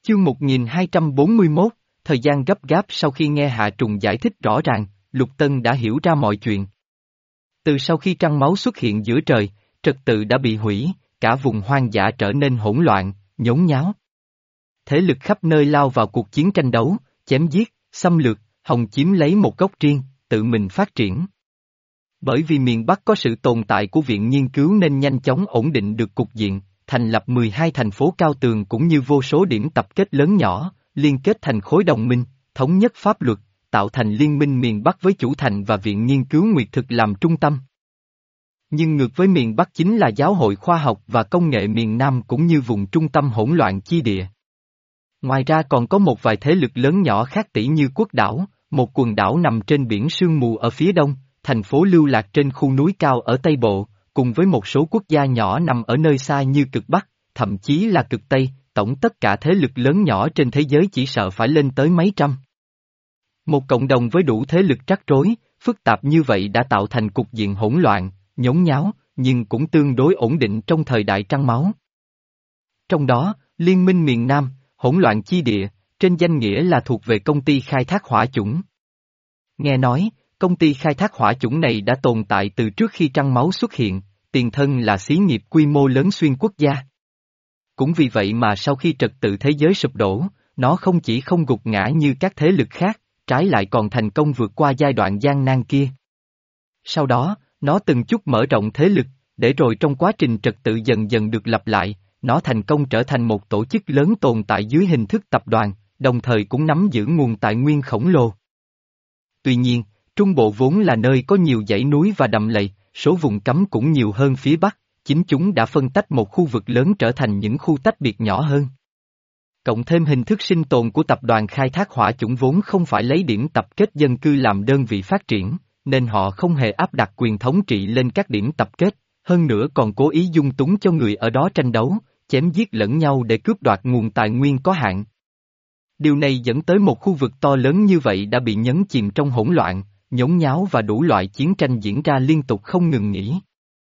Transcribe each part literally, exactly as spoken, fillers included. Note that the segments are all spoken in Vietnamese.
Chương một nghìn hai trăm bốn mươi mốt, thời gian gấp gáp. Sau khi nghe Hạ Trùng giải thích rõ ràng, Lục Tân đã hiểu ra mọi chuyện. Từ sau khi trăng máu xuất hiện giữa trời, trật tự đã bị hủy, cả vùng hoang dã trở nên hỗn loạn, nhốn nháo. Thế lực khắp nơi lao vào cuộc chiến tranh đấu, chém giết, xâm lược, hòng chiếm lấy một góc riêng, tự mình phát triển. Bởi vì miền Bắc có sự tồn tại của viện nghiên cứu nên nhanh chóng ổn định được cục diện, thành lập mười hai thành phố cao tường cũng như vô số điểm tập kết lớn nhỏ, liên kết thành khối đồng minh, thống nhất pháp luật, tạo thành liên minh miền Bắc với chủ thành và viện nghiên cứu Nguyệt Thực làm trung tâm. Nhưng ngược với miền Bắc chính là giáo hội khoa học và công nghệ miền Nam cũng như vùng trung tâm hỗn loạn chi địa. Ngoài ra còn có một vài thế lực lớn nhỏ khác tỷ như Quốc đảo, một quần đảo nằm trên biển sương mù ở phía đông, thành phố lưu lạc trên khu núi cao ở Tây Bộ, cùng với một số quốc gia nhỏ nằm ở nơi xa như cực Bắc, thậm chí là cực Tây, tổng tất cả thế lực lớn nhỏ trên thế giới chỉ sợ phải lên tới mấy trăm. Một cộng đồng với đủ thế lực rắc rối, phức tạp như vậy đã tạo thành cục diện hỗn loạn, nhốn nháo, nhưng cũng tương đối ổn định trong thời đại trăng máu. Trong đó, Liên minh miền Nam, hỗn loạn chi địa, trên danh nghĩa là thuộc về công ty khai thác hỏa chủng. Nghe nói, công ty khai thác hỏa chủng này đã tồn tại từ trước khi trăng máu xuất hiện, tiền thân là xí nghiệp quy mô lớn xuyên quốc gia. Cũng vì vậy mà sau khi trật tự thế giới sụp đổ, nó không chỉ không gục ngã như các thế lực khác, trái lại còn thành công vượt qua giai đoạn gian nan kia. Sau đó, nó từng chút mở rộng thế lực, để rồi trong quá trình trật tự dần dần được lập lại, nó thành công trở thành một tổ chức lớn tồn tại dưới hình thức tập đoàn, đồng thời cũng nắm giữ nguồn tài nguyên khổng lồ. Tuy nhiên, Trung Bộ vốn là nơi có nhiều dãy núi và đầm lầy, số vùng cấm cũng nhiều hơn phía Bắc, chính chúng đã phân tách một khu vực lớn trở thành những khu tách biệt nhỏ hơn. Cộng thêm hình thức sinh tồn của tập đoàn khai thác hỏa chủng vốn không phải lấy điểm tập kết dân cư làm đơn vị phát triển, nên họ không hề áp đặt quyền thống trị lên các điểm tập kết, hơn nữa còn cố ý dung túng cho người ở đó tranh đấu, chém giết lẫn nhau để cướp đoạt nguồn tài nguyên có hạn. Điều này dẫn tới một khu vực to lớn như vậy đã bị nhấn chìm trong hỗn loạn, nhốn nháo và đủ loại chiến tranh diễn ra liên tục không ngừng nghỉ.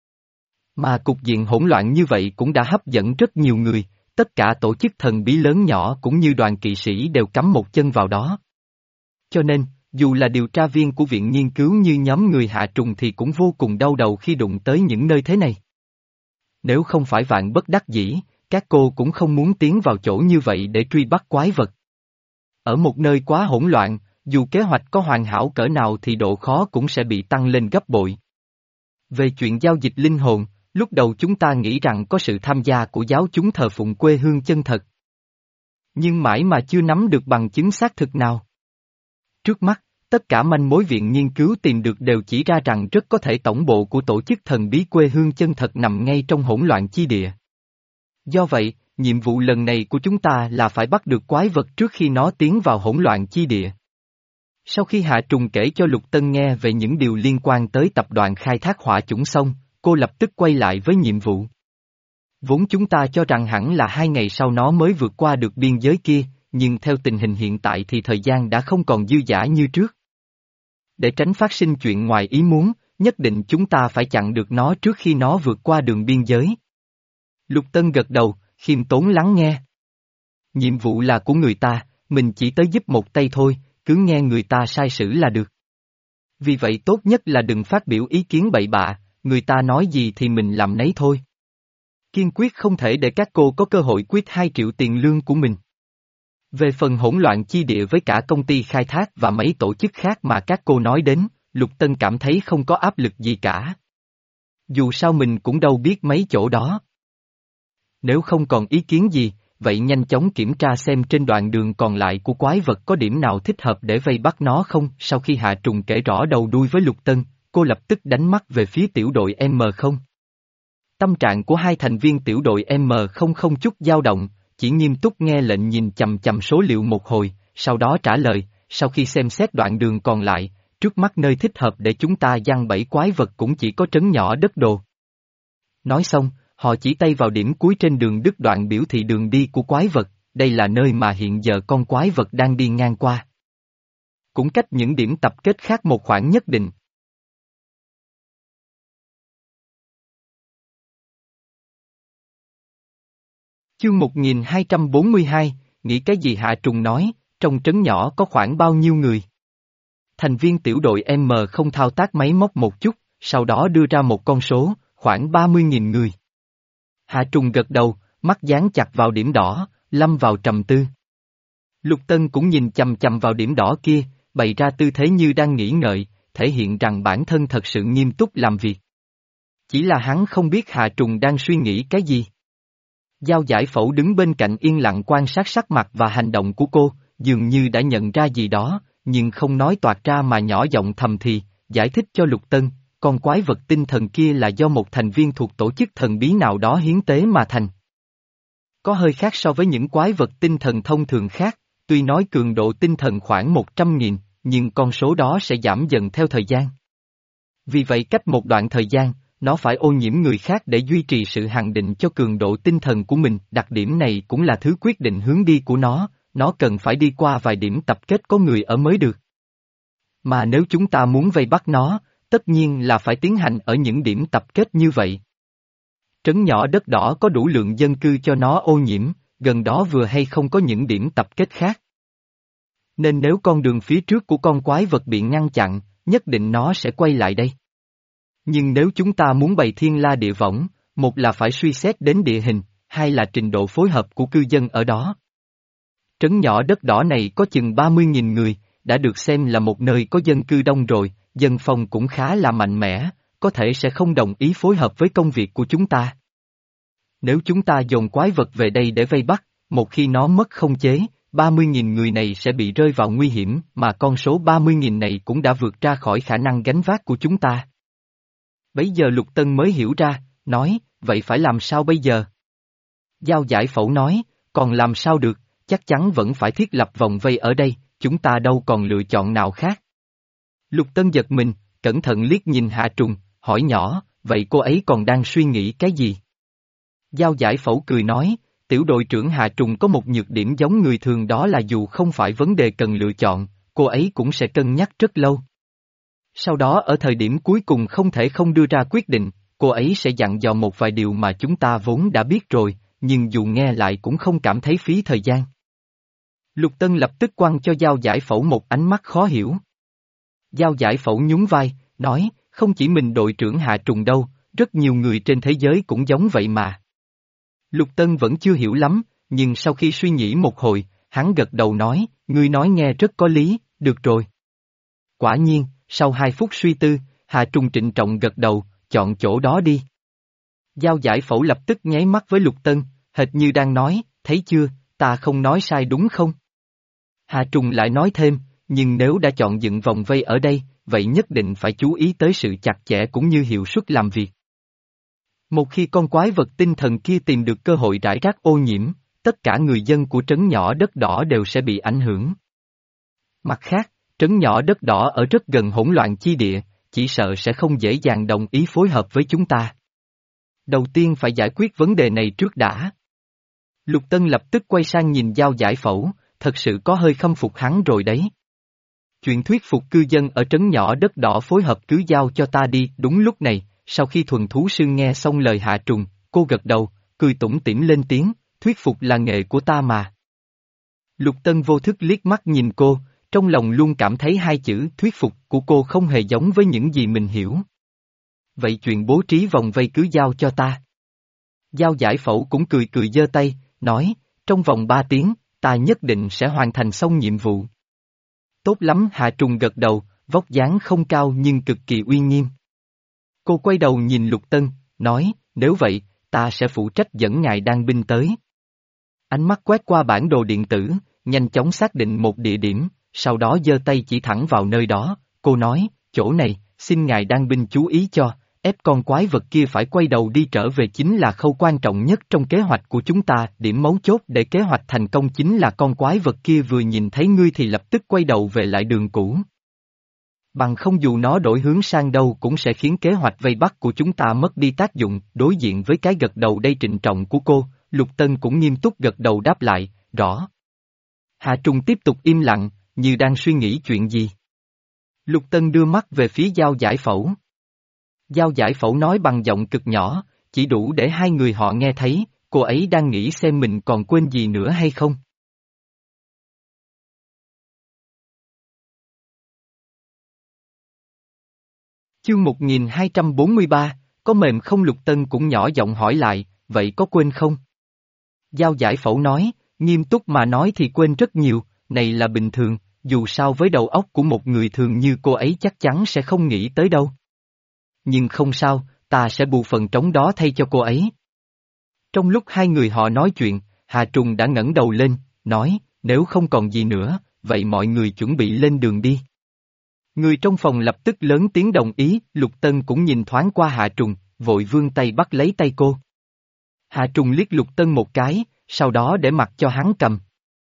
Mà cục diện hỗn loạn như vậy cũng đã hấp dẫn rất nhiều người, tất cả tổ chức thần bí lớn nhỏ cũng như đoàn kỵ sĩ đều cắm một chân vào đó. Cho nên, dù là điều tra viên của viện nghiên cứu như nhóm người Hạ Trùng thì cũng vô cùng đau đầu khi đụng tới những nơi thế này. Nếu không phải vạn bất đắc dĩ, các cô cũng không muốn tiến vào chỗ như vậy để truy bắt quái vật. Ở một nơi quá hỗn loạn, dù kế hoạch có hoàn hảo cỡ nào thì độ khó cũng sẽ bị tăng lên gấp bội. Về chuyện giao dịch linh hồn, lúc đầu chúng ta nghĩ rằng có sự tham gia của giáo chúng thờ phụng quê hương chân thật. Nhưng mãi mà chưa nắm được bằng chứng xác thực nào. Trước mắt, tất cả manh mối viện nghiên cứu tìm được đều chỉ ra rằng rất có thể tổng bộ của tổ chức thần bí quê hương chân thật nằm ngay trong hỗn loạn chi địa. Do vậy, nhiệm vụ lần này của chúng ta là phải bắt được quái vật trước khi nó tiến vào hỗn loạn chi địa. Sau khi Hạ Trùng kể cho Lục Tân nghe về những điều liên quan tới tập đoàn khai thác hỏa chủng xong, cô lập tức quay lại với nhiệm vụ. Vốn chúng ta cho rằng hẳn là hai ngày sau nó mới vượt qua được biên giới kia, nhưng theo tình hình hiện tại thì thời gian đã không còn dư dả như trước. Để tránh phát sinh chuyện ngoài ý muốn, nhất định chúng ta phải chặn được nó trước khi nó vượt qua đường biên giới. Lục Tân gật đầu, khiêm tốn lắng nghe. Nhiệm vụ là của người ta, mình chỉ tới giúp một tay thôi, cứ nghe người ta sai sử là được. Vì vậy tốt nhất là đừng phát biểu ý kiến bậy bạ, người ta nói gì thì mình làm nấy thôi. Kiên quyết không thể để các cô có cơ hội quyết hai triệu tiền lương của mình. Về phần hỗn loạn chi địa với cả công ty khai thác và mấy tổ chức khác mà các cô nói đến, Lục Tân cảm thấy không có áp lực gì cả. Dù sao mình cũng đâu biết mấy chỗ đó. Nếu không còn ý kiến gì, vậy nhanh chóng kiểm tra xem trên đoạn đường còn lại của quái vật có điểm nào thích hợp để vây bắt nó không. Sau khi Hạ Trùng kể rõ đầu đuôi với Lục Tân, cô lập tức đánh mắt về phía tiểu đội M không. Tâm trạng của hai thành viên tiểu đội M không không chút dao động, chỉ nghiêm túc nghe lệnh nhìn chằm chằm số liệu một hồi, sau đó trả lời, sau khi xem xét đoạn đường còn lại, trước mắt nơi thích hợp để chúng ta giăng bẫy quái vật cũng chỉ có trấn nhỏ đất đồ. Nói xong, họ chỉ tay vào điểm cuối trên đường đứt đoạn biểu thị đường đi của quái vật, đây là nơi mà hiện giờ con quái vật đang đi ngang qua. Cũng cách những điểm tập kết khác một khoảng nhất định. Chương một nghìn hai trăm bốn mươi hai, nghĩ cái gì Hạ Trùng nói, trong trấn nhỏ có khoảng bao nhiêu người? Thành viên tiểu đội M không thao tác máy móc một chút, sau đó đưa ra một con số, khoảng ba mươi nghìn người. Hạ Trùng gật đầu, mắt dán chặt vào điểm đỏ, lâm vào trầm tư. Lục Tân cũng nhìn chằm chằm vào điểm đỏ kia, bày ra tư thế như đang nghĩ ngợi, thể hiện rằng bản thân thật sự nghiêm túc làm việc. Chỉ là hắn không biết Hạ Trùng đang suy nghĩ cái gì. Giao Giải Phẫu đứng bên cạnh yên lặng quan sát sắc mặt và hành động của cô, dường như đã nhận ra gì đó, nhưng không nói toạc ra mà nhỏ giọng thầm thì, giải thích cho Lục Tân, con quái vật tinh thần kia là do một thành viên thuộc tổ chức thần bí nào đó hiến tế mà thành. Có hơi khác so với những quái vật tinh thần thông thường khác, tuy nói cường độ tinh thần khoảng một trăm nghìn, nhưng con số đó sẽ giảm dần theo thời gian. Vì vậy cách một đoạn thời gian, nó phải ô nhiễm người khác để duy trì sự hạn định cho cường độ tinh thần của mình, đặc điểm này cũng là thứ quyết định hướng đi của nó, nó cần phải đi qua vài điểm tập kết có người ở mới được. Mà nếu chúng ta muốn vây bắt nó, tất nhiên là phải tiến hành ở những điểm tập kết như vậy. Trấn nhỏ đất đỏ có đủ lượng dân cư cho nó ô nhiễm, gần đó vừa hay không có những điểm tập kết khác. Nên nếu con đường phía trước của con quái vật bị ngăn chặn, nhất định nó sẽ quay lại đây. Nhưng nếu chúng ta muốn bày thiên la địa võng, một là phải suy xét đến địa hình, hai là trình độ phối hợp của cư dân ở đó. Trấn nhỏ đất đỏ này có chừng ba mươi nghìn người, đã được xem là một nơi có dân cư đông rồi, dân phong cũng khá là mạnh mẽ, có thể sẽ không đồng ý phối hợp với công việc của chúng ta. Nếu chúng ta dồn quái vật về đây để vây bắt, một khi nó mất khống chế, ba mươi nghìn người này sẽ bị rơi vào nguy hiểm, mà con số ba mươi nghìn này cũng đã vượt ra khỏi khả năng gánh vác của chúng ta. Bấy giờ Lục Tân mới hiểu ra, nói, vậy phải làm sao bây giờ? Giao Giải Phẫu nói, còn làm sao được, chắc chắn vẫn phải thiết lập vòng vây ở đây, chúng ta đâu còn lựa chọn nào khác. Lục Tân giật mình, cẩn thận liếc nhìn Hạ Trùng, hỏi nhỏ, vậy cô ấy còn đang suy nghĩ cái gì? Giao Giải Phẫu cười nói, tiểu đội trưởng Hạ Trùng có một nhược điểm giống người thường, đó là dù không phải vấn đề cần lựa chọn, cô ấy cũng sẽ cân nhắc rất lâu. Sau đó ở thời điểm cuối cùng không thể không đưa ra quyết định, cô ấy sẽ dặn dò một vài điều mà chúng ta vốn đã biết rồi, nhưng dù nghe lại cũng không cảm thấy phí thời gian. Lục Tân lập tức quăng cho Giao Giải Phẫu một ánh mắt khó hiểu. Giao Giải Phẫu nhún vai, nói, không chỉ mình đội trưởng Hạ Trùng đâu, rất nhiều người trên thế giới cũng giống vậy mà. Lục Tân vẫn chưa hiểu lắm, nhưng sau khi suy nghĩ một hồi, hắn gật đầu nói, ngươi nói nghe rất có lý, được rồi. Quả nhiên, sau hai phút suy tư, Hạ Trùng trịnh trọng gật đầu, chọn chỗ đó đi. Giao Giải Phẫu lập tức nháy mắt với Lục Tân, hệt như đang nói, thấy chưa, ta không nói sai đúng không? Hạ Trùng lại nói thêm, nhưng nếu đã chọn dựng vòng vây ở đây, vậy nhất định phải chú ý tới sự chặt chẽ cũng như hiệu suất làm việc. Một khi con quái vật tinh thần kia tìm được cơ hội rải rác ô nhiễm, tất cả người dân của trấn nhỏ đất đỏ đều sẽ bị ảnh hưởng. Mặt khác, trấn nhỏ đất đỏ ở rất gần hỗn loạn chi địa, chỉ sợ sẽ không dễ dàng đồng ý phối hợp với chúng ta. Đầu tiên phải giải quyết vấn đề này trước đã. Lục Tân lập tức quay sang nhìn Giao Giải Phẫu, thật sự có hơi khâm phục hắn rồi đấy. Chuyện thuyết phục cư dân ở trấn nhỏ đất đỏ phối hợp cứ giao cho ta đi. Đúng lúc này, sau khi thuần thú sư nghe xong lời Hạ Trùng, cô gật đầu, cười tủm tỉm lên tiếng, thuyết phục là nghề của ta mà. Lục Tân vô thức liếc mắt nhìn cô, trong lòng luôn cảm thấy hai chữ thuyết phục của cô không hề giống với những gì mình hiểu. Vậy chuyện bố trí vòng vây cứ giao cho ta. Giao Giải Phẫu cũng cười cười giơ tay, nói, trong vòng ba tiếng, ta nhất định sẽ hoàn thành xong nhiệm vụ. Tốt lắm. Hạ Trùng gật đầu, vóc dáng không cao nhưng cực kỳ uy nghiêm. Cô quay đầu nhìn Lục Tân, nói, nếu vậy, ta sẽ phụ trách dẫn ngài đan binh tới. Ánh mắt quét qua bản đồ điện tử, nhanh chóng xác định một địa điểm, sau đó giơ tay chỉ thẳng vào nơi đó, cô nói, chỗ này, xin ngài đan binh chú ý cho, ép con quái vật kia phải quay đầu đi trở về chính là khâu quan trọng nhất trong kế hoạch của chúng ta, điểm mấu chốt để kế hoạch thành công chính là con quái vật kia vừa nhìn thấy ngươi thì lập tức quay đầu về lại đường cũ. Bằng không dù nó đổi hướng sang đâu cũng sẽ khiến kế hoạch vây bắt của chúng ta mất đi tác dụng. Đối diện với cái gật đầu đầy trịnh trọng của cô, Lục Tân cũng nghiêm túc gật đầu đáp lại, rõ. Hạ Trùng tiếp tục im lặng, như đang suy nghĩ chuyện gì. Lục Tân đưa mắt về phía Giao Giải Phẫu. Giao Giải Phẫu nói bằng giọng cực nhỏ, chỉ đủ để hai người họ nghe thấy, cô ấy đang nghĩ xem mình còn quên gì nữa hay không. Chương một nghìn hai trăm bốn mươi ba, có mềm không? Lục Tân cũng nhỏ giọng hỏi lại, vậy có quên không? Giao giải phẫu nói, nghiêm túc mà nói thì quên rất nhiều, này là bình thường, dù sao với đầu óc của một người thường như cô ấy chắc chắn sẽ không nghĩ tới đâu. Nhưng không sao, ta sẽ bù phần trống đó thay cho cô ấy. Trong lúc hai người họ nói chuyện, Hà Trùng đã ngẩng đầu lên, nói, nếu không còn gì nữa, vậy mọi người chuẩn bị lên đường đi. Người trong phòng lập tức lớn tiếng đồng ý, Lục Tân cũng nhìn thoáng qua Hà Trùng, vội vươn tay bắt lấy tay cô. Hà Trùng liếc Lục Tân một cái, sau đó để mặc cho hắn cầm.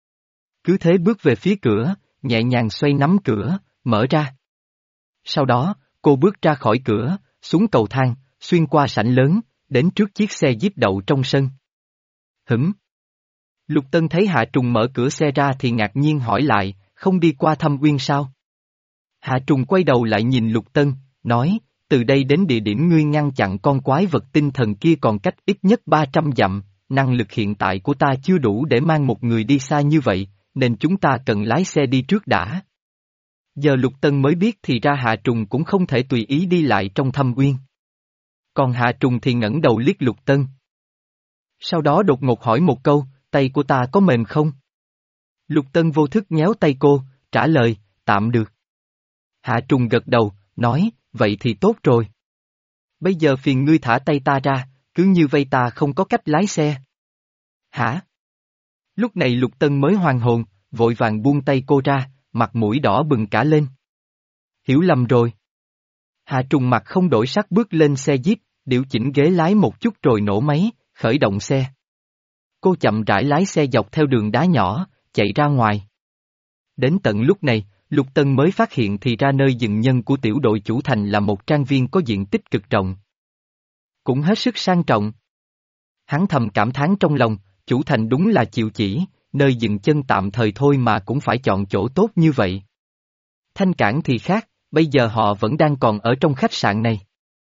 Cứ thế bước về phía cửa, nhẹ nhàng xoay nắm cửa, mở ra. Sau đó, cô bước ra khỏi cửa, xuống cầu thang, xuyên qua sảnh lớn, đến trước chiếc xe Jeep đậu trong sân. Hửm? Lục Tân thấy Hạ Trùng mở cửa xe ra thì ngạc nhiên hỏi lại, không đi qua thăm Uyên sao? Hạ Trùng quay đầu lại nhìn Lục Tân, nói, từ đây đến địa điểm ngươi ngăn chặn con quái vật tinh thần kia còn cách ít nhất ba trăm dặm, năng lực hiện tại của ta chưa đủ để mang một người đi xa như vậy, nên chúng ta cần lái xe đi trước đã. Giờ Lục Tân mới biết thì ra Hạ Trùng cũng không thể tùy ý đi lại trong thâm uyên. Còn Hạ Trùng thì ngẩng đầu liếc Lục Tân. Sau đó đột ngột hỏi một câu, tay của ta có mềm không? Lục Tân vô thức nhéo tay cô, trả lời, tạm được. Hạ Trùng gật đầu, nói, vậy thì tốt rồi. Bây giờ phiền ngươi thả tay ta ra, cứ như vây ta không có cách lái xe. Hả? Lúc này Lục Tân mới hoàn hồn, vội vàng buông tay cô ra, mặt mũi đỏ bừng cả lên. Hiểu lầm rồi. Hạ Trùng mặt không đổi sắc bước lên xe Jeep, điều chỉnh ghế lái một chút rồi nổ máy, khởi động xe. Cô chậm rãi lái xe dọc theo đường đá nhỏ, chạy ra ngoài. Đến tận lúc này, Lục Tân mới phát hiện thì ra nơi dừng nhân của tiểu đội chủ thành là một trang viên có diện tích cực rộng. Cũng hết sức sang trọng. Hắn thầm cảm thán trong lòng, chủ thành đúng là chịu chỉ, nơi dừng chân tạm thời thôi mà cũng phải chọn chỗ tốt như vậy. Thanh Cảng thì khác, bây giờ họ vẫn đang còn ở trong khách sạn này.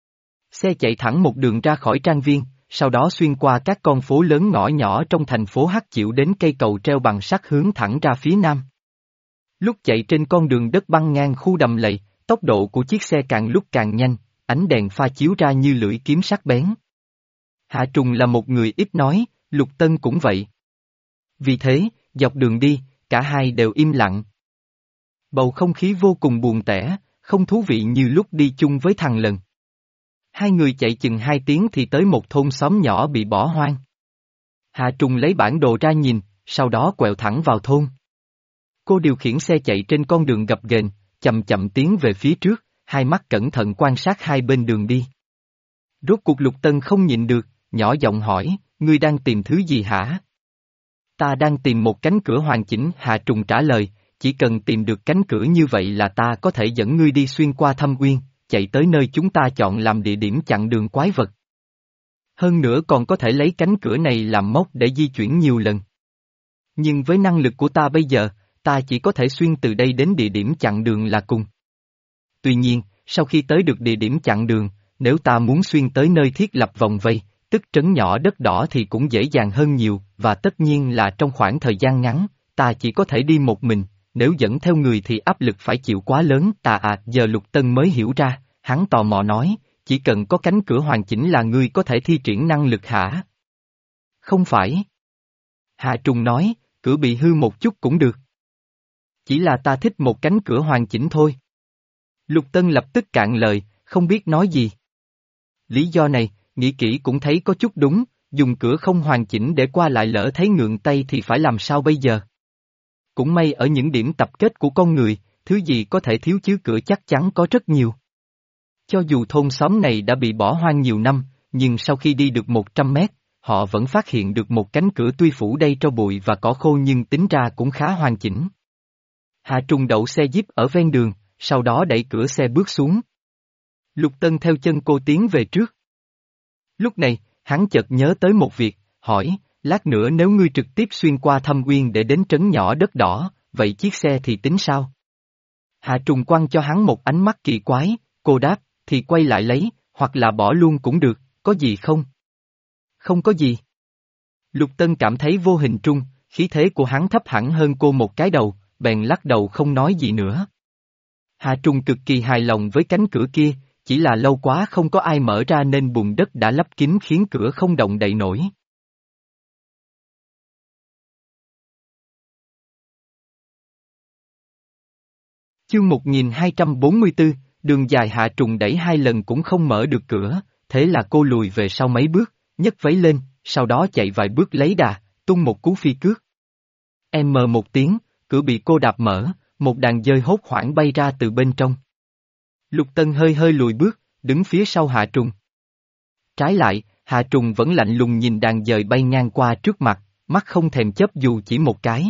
Xe chạy thẳng một đường ra khỏi trang viên, sau đó xuyên qua các con phố lớn ngõ nhỏ trong thành phố Hắc Chiểu đến cây cầu treo bằng sắt hướng thẳng ra phía nam. Lúc chạy trên con đường đất băng ngang khu đầm lầy, tốc độ của chiếc xe càng lúc càng nhanh, ánh đèn pha chiếu ra như lưỡi kiếm sắc bén. Hạ Trùng là một người ít nói, Lục Tân cũng vậy. Vì thế, dọc đường đi, cả hai đều im lặng. Bầu không khí vô cùng buồn tẻ, không thú vị như lúc đi chung với thằng Lần. Hai người chạy chừng hai tiếng thì tới một thôn xóm nhỏ bị bỏ hoang. Hạ Trùng lấy bản đồ ra nhìn, sau đó quẹo thẳng vào thôn. Cô điều khiển xe chạy trên con đường gập ghềnh, chậm chậm tiến về phía trước, hai mắt cẩn thận quan sát hai bên đường đi. Rốt cuộc Lục Tân không nhịn được, nhỏ giọng hỏi, ngươi đang tìm thứ gì hả? Ta đang tìm một cánh cửa hoàn chỉnh, Hạ Trùng trả lời, chỉ cần tìm được cánh cửa như vậy là ta có thể dẫn ngươi đi xuyên qua thâm uyên, chạy tới nơi chúng ta chọn làm địa điểm chặn đường quái vật. Hơn nữa còn có thể lấy cánh cửa này làm mốc để di chuyển nhiều lần. Nhưng với năng lực của ta bây giờ, ta chỉ có thể xuyên từ đây đến địa điểm chặn đường là cùng. Tuy nhiên, sau khi tới được địa điểm chặn đường, nếu ta muốn xuyên tới nơi thiết lập vòng vây, tức trấn nhỏ đất đỏ thì cũng dễ dàng hơn nhiều, và tất nhiên là trong khoảng thời gian ngắn, ta chỉ có thể đi một mình, nếu dẫn theo người thì áp lực phải chịu quá lớn. Ta à, giờ Lục Tân mới hiểu ra, hắn tò mò nói, chỉ cần có cánh cửa hoàn chỉnh là ngươi có thể thi triển năng lực hả? Không phải. Hạ Trùng nói, cửa bị hư một chút cũng được. Chỉ là ta thích một cánh cửa hoàn chỉnh thôi. Lục Tân lập tức cạn lời, không biết nói gì. Lý do này, nghĩ kỹ cũng thấy có chút đúng, dùng cửa không hoàn chỉnh để qua lại lỡ thấy ngượng tay thì phải làm sao bây giờ? Cũng may ở những điểm tập kết của con người, thứ gì có thể thiếu chứ cửa chắc chắn có rất nhiều. Cho dù thôn xóm này đã bị bỏ hoang nhiều năm, nhưng sau khi đi được một trăm mét, họ vẫn phát hiện được một cánh cửa tuy phủ đầy tro bụi và cỏ khô nhưng tính ra cũng khá hoàn chỉnh. Hạ Trùng đậu xe Jeep ở ven đường, sau đó đẩy cửa xe bước xuống. Lục Tân theo chân cô tiến về trước. Lúc này, hắn chợt nhớ tới một việc, hỏi, lát nữa nếu ngươi trực tiếp xuyên qua thâm uyên để đến trấn nhỏ đất đỏ, vậy chiếc xe thì tính sao? Hạ Trùng quăng cho hắn một ánh mắt kỳ quái, cô đáp, thì quay lại lấy, hoặc là bỏ luôn cũng được, có gì không? Không có gì. Lục Tân cảm thấy vô hình trung, khí thế của hắn thấp hẳn hơn cô một cái đầu, bèn lắc đầu không nói gì nữa. Hạ Trùng cực kỳ hài lòng với cánh cửa kia, chỉ là lâu quá không có ai mở ra nên bùn đất đã lấp kín khiến cửa không động đậy nổi. Chương một nghìn hai trăm bốn mươi tư, đường dài Hạ Trùng đẩy hai lần cũng không mở được cửa, thế là cô lùi về sau mấy bước, nhấc váy lên, sau đó chạy vài bước lấy đà, tung một cú phi cước. Em mờ một tiếng, cửa bị cô đạp mở, một đàn dơi hốt hoảng bay ra từ bên trong. Lục Tân hơi hơi lùi bước, đứng phía sau Hạ Trùng. Trái lại, Hạ Trùng vẫn lạnh lùng nhìn đàn dơi bay ngang qua trước mặt, mắt không thèm chớp dù chỉ một cái.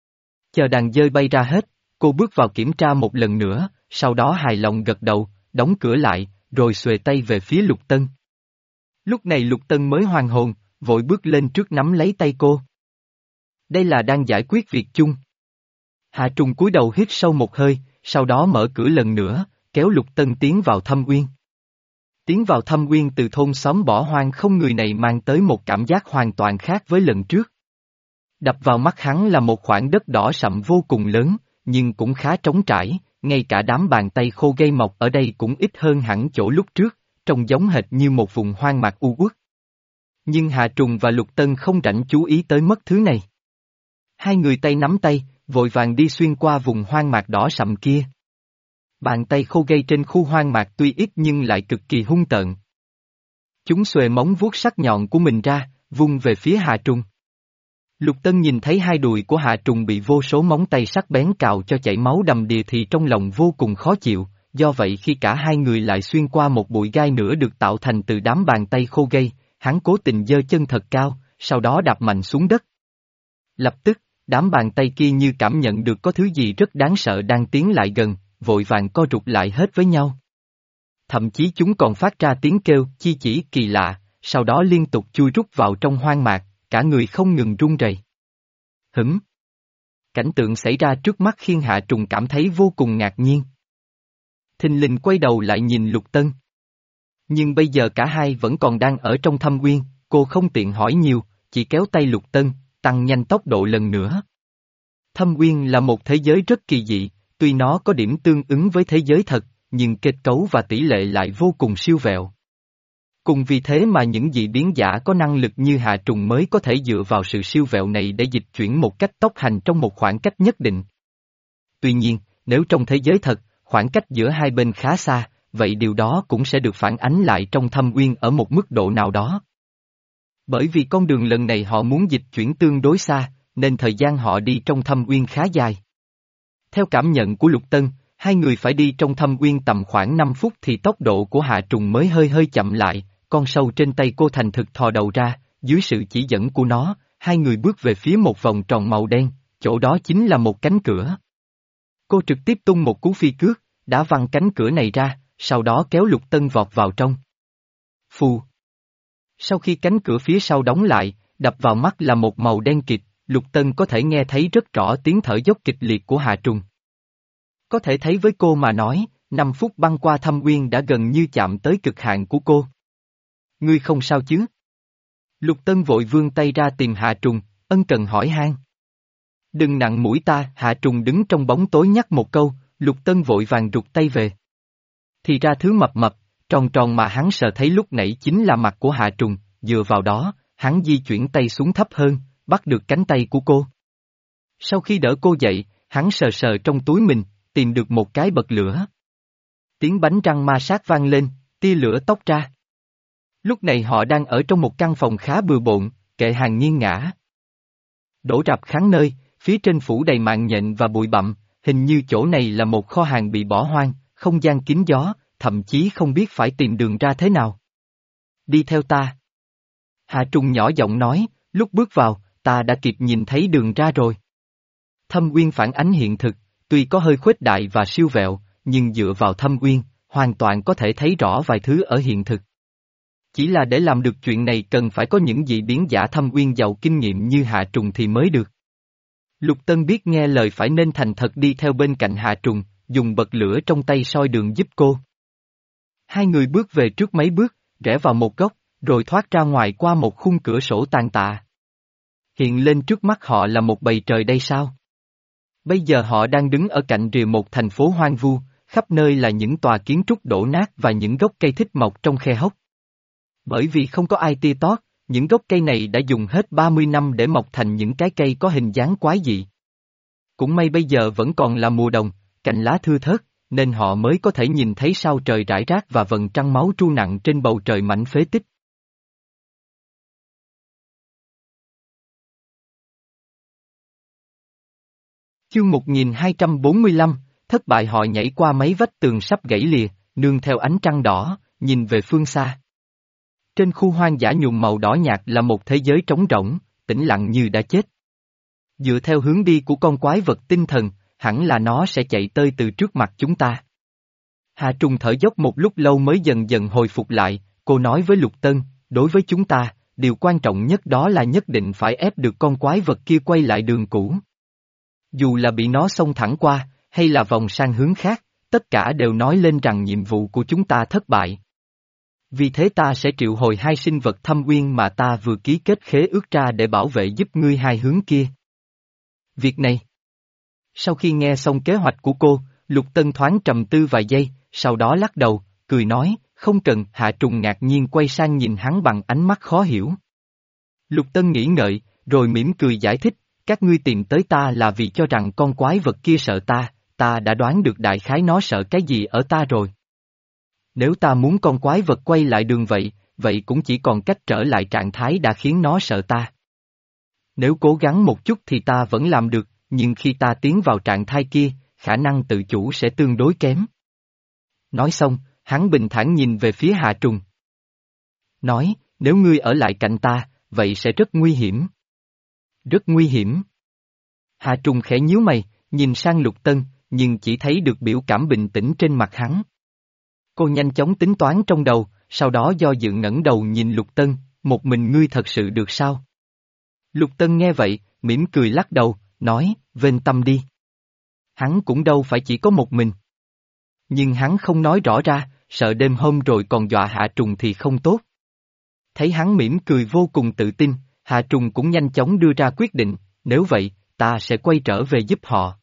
Chờ đàn dơi bay ra hết, cô bước vào kiểm tra một lần nữa, sau đó hài lòng gật đầu, đóng cửa lại, rồi xuề tay về phía Lục Tân. Lúc này Lục Tân mới hoàn hồn, vội bước lên trước nắm lấy tay cô. Đây là đang giải quyết việc chung. Hạ Trùng cúi đầu hít sâu một hơi, sau đó mở cửa lần nữa, kéo Lục Tân tiến vào thâm uyên. Tiến vào thâm uyên từ thôn xóm bỏ hoang không người này mang tới một cảm giác hoàn toàn khác với lần trước. Đập vào mắt hắn là một khoảng đất đỏ sậm vô cùng lớn, nhưng cũng khá trống trải, ngay cả đám bàn tay khô gây mọc ở đây cũng ít hơn hẳn chỗ lúc trước, trông giống hệt như một vùng hoang mạc u uất. Nhưng Hạ Trùng và Lục Tân không rảnh chú ý tới mất thứ này. Hai người tay nắm tay, vội vàng đi xuyên qua vùng hoang mạc đỏ sậm kia. Bàn tay khô gây trên khu hoang mạc tuy ít nhưng lại cực kỳ hung tợn. Chúng xuề móng vuốt sắc nhọn của mình ra, vung về phía Hạ Trùng. Lục Tân nhìn thấy hai đùi của Hạ Trùng bị vô số móng tay sắc bén cào cho chảy máu đầm đìa thì trong lòng vô cùng khó chịu, do vậy khi cả hai người lại xuyên qua một bụi gai nữa được tạo thành từ đám bàn tay khô gây, hắn cố tình giơ chân thật cao, sau đó đạp mạnh xuống đất. Lập tức, đám bàn tay kia như cảm nhận được có thứ gì rất đáng sợ đang tiến lại gần, vội vàng co rụt lại hết với nhau. Thậm chí chúng còn phát ra tiếng kêu chi chỉ kỳ lạ, sau đó liên tục chui rút vào trong hoang mạc, cả người không ngừng run rẩy. Hửm! Cảnh tượng xảy ra trước mắt khiến Hạ Trùng cảm thấy vô cùng ngạc nhiên. Thình lình quay đầu lại nhìn Lục Tân. Nhưng bây giờ cả hai vẫn còn đang ở trong thâm uyên, cô không tiện hỏi nhiều, chỉ kéo tay Lục Tân, tăng nhanh tốc độ lần nữa. Thâm uyên là một thế giới rất kỳ dị, tuy nó có điểm tương ứng với thế giới thật, nhưng kết cấu và tỷ lệ lại vô cùng siêu vẹo. Cùng vì thế mà những dị biến giả có năng lực như Hạ Trùng mới có thể dựa vào sự siêu vẹo này để dịch chuyển một cách tốc hành trong một khoảng cách nhất định. Tuy nhiên, nếu trong thế giới thật, khoảng cách giữa hai bên khá xa, vậy điều đó cũng sẽ được phản ánh lại trong thâm uyên ở một mức độ nào đó. Bởi vì con đường lần này họ muốn dịch chuyển tương đối xa, nên thời gian họ đi trong thâm uyên khá dài. Theo cảm nhận của Lục Tân, hai người phải đi trong thâm uyên tầm khoảng năm phút thì tốc độ của Hạ Trùng mới hơi hơi chậm lại, con sâu trên tay cô thành thực thò đầu ra, dưới sự chỉ dẫn của nó, hai người bước về phía một vòng tròn màu đen, chỗ đó chính là một cánh cửa. Cô trực tiếp tung một cú phi cước, đã văng cánh cửa này ra, sau đó kéo Lục Tân vọt vào trong. Phù! Sau khi cánh cửa phía sau đóng lại, đập vào mắt là một màu đen kịt, Lục Tân có thể nghe thấy rất rõ tiếng thở dốc kịch liệt của Hạ Trùng. Có thể thấy với cô mà nói, năm phút băng qua thâm uyên đã gần như chạm tới cực hạn của cô. Ngươi không sao chứ? Lục Tân vội vươn tay ra tìm Hạ Trùng, ân cần hỏi han. Đừng nặng mũi ta, Hạ Trùng đứng trong bóng tối nhắc một câu, Lục Tân vội vàng rụt tay về. Thì ra thứ mập mập, tròn tròn mà hắn sờ thấy lúc nãy chính là mặt của Hạ Trùng, dựa vào đó, hắn di chuyển tay xuống thấp hơn, bắt được cánh tay của cô. Sau khi đỡ cô dậy, hắn sờ sờ trong túi mình, tìm được một cái bật lửa. Tiếng bánh răng ma sát vang lên, tia lửa tóc ra. Lúc này họ đang ở trong một căn phòng khá bừa bộn, kệ hàng nghiêng ngả. Đổ rạp khắp nơi, phía trên phủ đầy mạng nhện và bụi bặm, hình như chỗ này là một kho hàng bị bỏ hoang, không gian kín gió, thậm chí không biết phải tìm đường ra thế nào. Đi theo ta. Hạ Trùng nhỏ giọng nói, lúc bước vào, ta đã kịp nhìn thấy đường ra rồi. Thâm uyên phản ánh hiện thực, tuy có hơi khuếch đại và siêu vẹo, nhưng dựa vào thâm uyên, hoàn toàn có thể thấy rõ vài thứ ở hiện thực. Chỉ là để làm được chuyện này cần phải có những dị biến giả thâm uyên giàu kinh nghiệm như Hạ Trùng thì mới được. Lục Tân biết nghe lời phải nên thành thật đi theo bên cạnh Hạ Trùng, dùng bật lửa trong tay soi đường giúp cô. Hai người bước về trước mấy bước, rẽ vào một góc, rồi thoát ra ngoài qua một khung cửa sổ tàn tạ. Hiện lên trước mắt họ là một bầy trời đây sao? Bây giờ họ đang đứng ở cạnh rìa một thành phố hoang vu, khắp nơi là những tòa kiến trúc đổ nát và những gốc cây thích mọc trong khe hốc. Bởi vì không có ai tia tót, những gốc cây này đã dùng hết ba mươi năm để mọc thành những cái cây có hình dáng quái dị. Cũng may bây giờ vẫn còn là mùa đông, cành lá thưa thớt, nên họ mới có thể nhìn thấy sao trời rải rác và vầng trăng máu tru nặng trên bầu trời mảnh phế tích. Chương một nghìn hai trăm bốn mươi lăm, thất bại. Họ nhảy qua mấy vách tường sắp gãy lìa, nương theo ánh trăng đỏ, nhìn về phương xa. Trên khu hoang dã nhuộm màu đỏ nhạt là một thế giới trống rỗng, tĩnh lặng như đã chết. Dựa theo hướng đi của con quái vật tinh thần, hẳn là nó sẽ chạy tới từ trước mặt chúng ta. Hà Trùng thở dốc một lúc lâu mới dần dần hồi phục lại, cô nói với Lục Tân, đối với chúng ta, điều quan trọng nhất đó là nhất định phải ép được con quái vật kia quay lại đường cũ. Dù là bị nó xông thẳng qua, hay là vòng sang hướng khác, tất cả đều nói lên rằng nhiệm vụ của chúng ta thất bại. Vì thế ta sẽ triệu hồi hai sinh vật thâm uyên mà ta vừa ký kết khế ước ra để bảo vệ giúp ngươi hai hướng kia. Việc này. Sau khi nghe xong kế hoạch của cô, Lục Tân thoáng trầm tư vài giây, sau đó lắc đầu, cười nói, không cần. Hạ Trùng ngạc nhiên quay sang nhìn hắn bằng ánh mắt khó hiểu. Lục Tân nghĩ ngợi, rồi mỉm cười giải thích, các ngươi tìm tới ta là vì cho rằng con quái vật kia sợ ta, ta đã đoán được đại khái nó sợ cái gì ở ta rồi. Nếu ta muốn con quái vật quay lại đường vậy, vậy cũng chỉ còn cách trở lại trạng thái đã khiến nó sợ ta. Nếu cố gắng một chút thì ta vẫn làm được, nhưng khi ta tiến vào trạng thái kia, khả năng tự chủ sẽ tương đối kém. Nói xong, hắn bình thản nhìn về phía Hạ Trùng. Nói, nếu ngươi ở lại cạnh ta, vậy sẽ rất nguy hiểm. Rất nguy hiểm. Hạ Trùng khẽ nhíu mày, nhìn sang Lục Tân, nhưng chỉ thấy được biểu cảm bình tĩnh trên mặt hắn. Cô nhanh chóng tính toán trong đầu, sau đó do dự ngẩng đầu nhìn Lục Tân, một mình ngươi thật sự được sao? Lục Tân nghe vậy, mỉm cười lắc đầu, nói, vênh tâm đi. Hắn cũng đâu phải chỉ có một mình. Nhưng hắn không nói rõ ra, sợ đêm hôm rồi còn dọa Hạ Trùng thì không tốt. Thấy hắn mỉm cười vô cùng tự tin, Hạ Trùng cũng nhanh chóng đưa ra quyết định, nếu vậy, ta sẽ quay trở về giúp họ.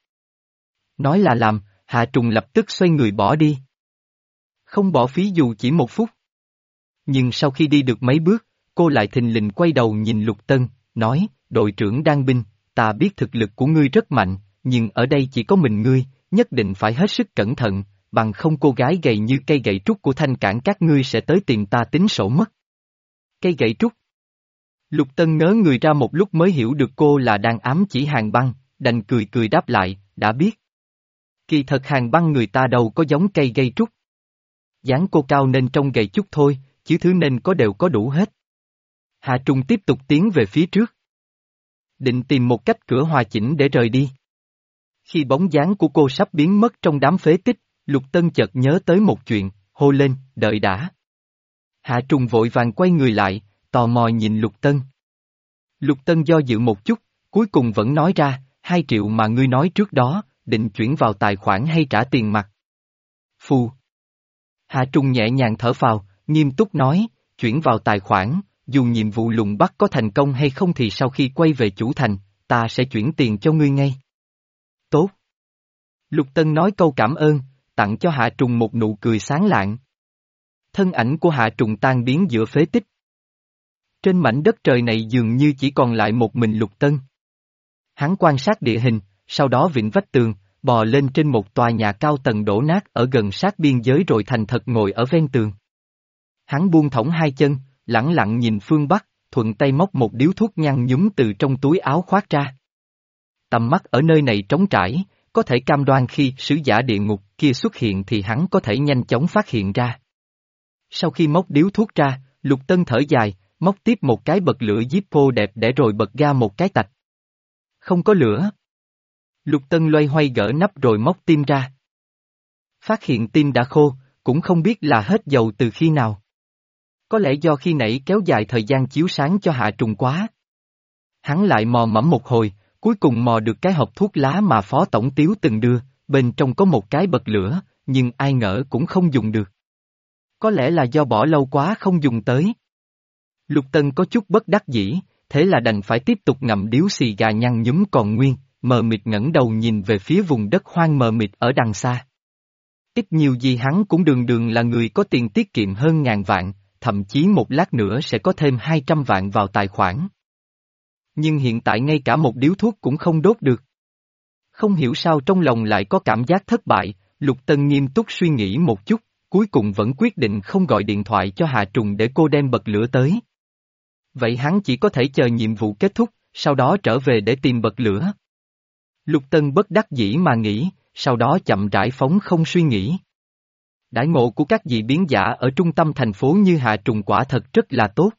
Nói là làm, Hạ Trùng lập tức xoay người bỏ đi. Không bỏ phí dù chỉ một phút. Nhưng sau khi đi được mấy bước, cô lại thình lình quay đầu nhìn Lục Tân, nói, đội trưởng Đan Binh, ta biết thực lực của ngươi rất mạnh, nhưng ở đây chỉ có mình ngươi, nhất định phải hết sức cẩn thận, bằng không cô gái gầy như cây gậy trúc của Thanh Cảng các ngươi sẽ tới tìm ta tính sổ mất. Cây gậy trúc. Lục Tân ngớ người ra một lúc mới hiểu được cô là đang ám chỉ Hàn Băng, đành cười cười đáp lại, đã biết. Kỳ thật Hàn Băng người ta đâu có giống cây gây trúc. Dáng cô cao nên trông gầy chút thôi, chứ thứ nên có đều có đủ hết. Hạ Trùng tiếp tục tiến về phía trước. Định tìm một cách cửa hòa chỉnh để rời đi. Khi bóng dáng của cô sắp biến mất trong đám phế tích, Lục Tân chợt nhớ tới một chuyện, hô lên, đợi đã. Hạ Trùng vội vàng quay người lại, tò mò nhìn Lục Tân. Lục Tân do dự một chút, cuối cùng vẫn nói ra, hai triệu mà ngươi nói trước đó, định chuyển vào tài khoản hay trả tiền mặt. Phù. Hạ Trùng nhẹ nhàng thở phào, nghiêm túc nói, chuyển vào tài khoản, dù nhiệm vụ lùng bắt có thành công hay không thì sau khi quay về chủ thành, ta sẽ chuyển tiền cho ngươi ngay. Tốt. Lục Tân nói câu cảm ơn, tặng cho Hạ Trùng một nụ cười sáng lạng. Thân ảnh của Hạ Trùng tan biến giữa phế tích. Trên mảnh đất trời này dường như chỉ còn lại một mình Lục Tân. Hắn quan sát địa hình, sau đó vịn vách tường, bò lên trên một tòa nhà cao tầng đổ nát ở gần sát biên giới rồi thành thật ngồi ở ven tường. Hắn buông thõng hai chân, lẳng lặng nhìn phương Bắc, thuận tay móc một điếu thuốc nhăn nhúm từ trong túi áo khoác ra. Tầm mắt ở nơi này trống trải, có thể cam đoan khi sứ giả địa ngục kia xuất hiện thì hắn có thể nhanh chóng phát hiện ra. Sau khi móc điếu thuốc ra, Lục Tân thở dài, móc tiếp một cái bật lửa Zippo đẹp để rồi bật ra một cái tạch. Không có lửa. Lục Tân loay hoay gỡ nắp rồi móc tim ra. Phát hiện tim đã khô, cũng không biết là hết dầu từ khi nào. Có lẽ do khi nãy kéo dài thời gian chiếu sáng cho Hạ Trùng quá. Hắn lại mò mẫm một hồi, cuối cùng mò được cái hộp thuốc lá mà Phó Tổng Tiếu từng đưa, bên trong có một cái bật lửa, nhưng ai ngờ cũng không dùng được. Có lẽ là do bỏ lâu quá không dùng tới. Lục Tân có chút bất đắc dĩ, thế là đành phải tiếp tục ngậm điếu xì gà nhăn nhúm còn nguyên, mờ mịt ngẩng đầu nhìn về phía vùng đất hoang mờ mịt ở đằng xa. Ít nhiều gì hắn cũng đường đường là người có tiền tiết kiệm hơn ngàn vạn, thậm chí một lát nữa sẽ có thêm hai trăm vạn vào tài khoản. Nhưng hiện tại ngay cả một điếu thuốc cũng không đốt được. Không hiểu sao trong lòng lại có cảm giác thất bại, Lục Tân nghiêm túc suy nghĩ một chút, cuối cùng vẫn quyết định không gọi điện thoại cho Hạ Trùng để cô đem bật lửa tới. Vậy hắn chỉ có thể chờ nhiệm vụ kết thúc, sau đó trở về để tìm bật lửa. Lục Tân bất đắc dĩ mà nghĩ, sau đó chậm rãi phóng không suy nghĩ. Đãi ngộ của các dị biến giả ở trung tâm thành phố như Hạ Trùng quả thật rất là tốt.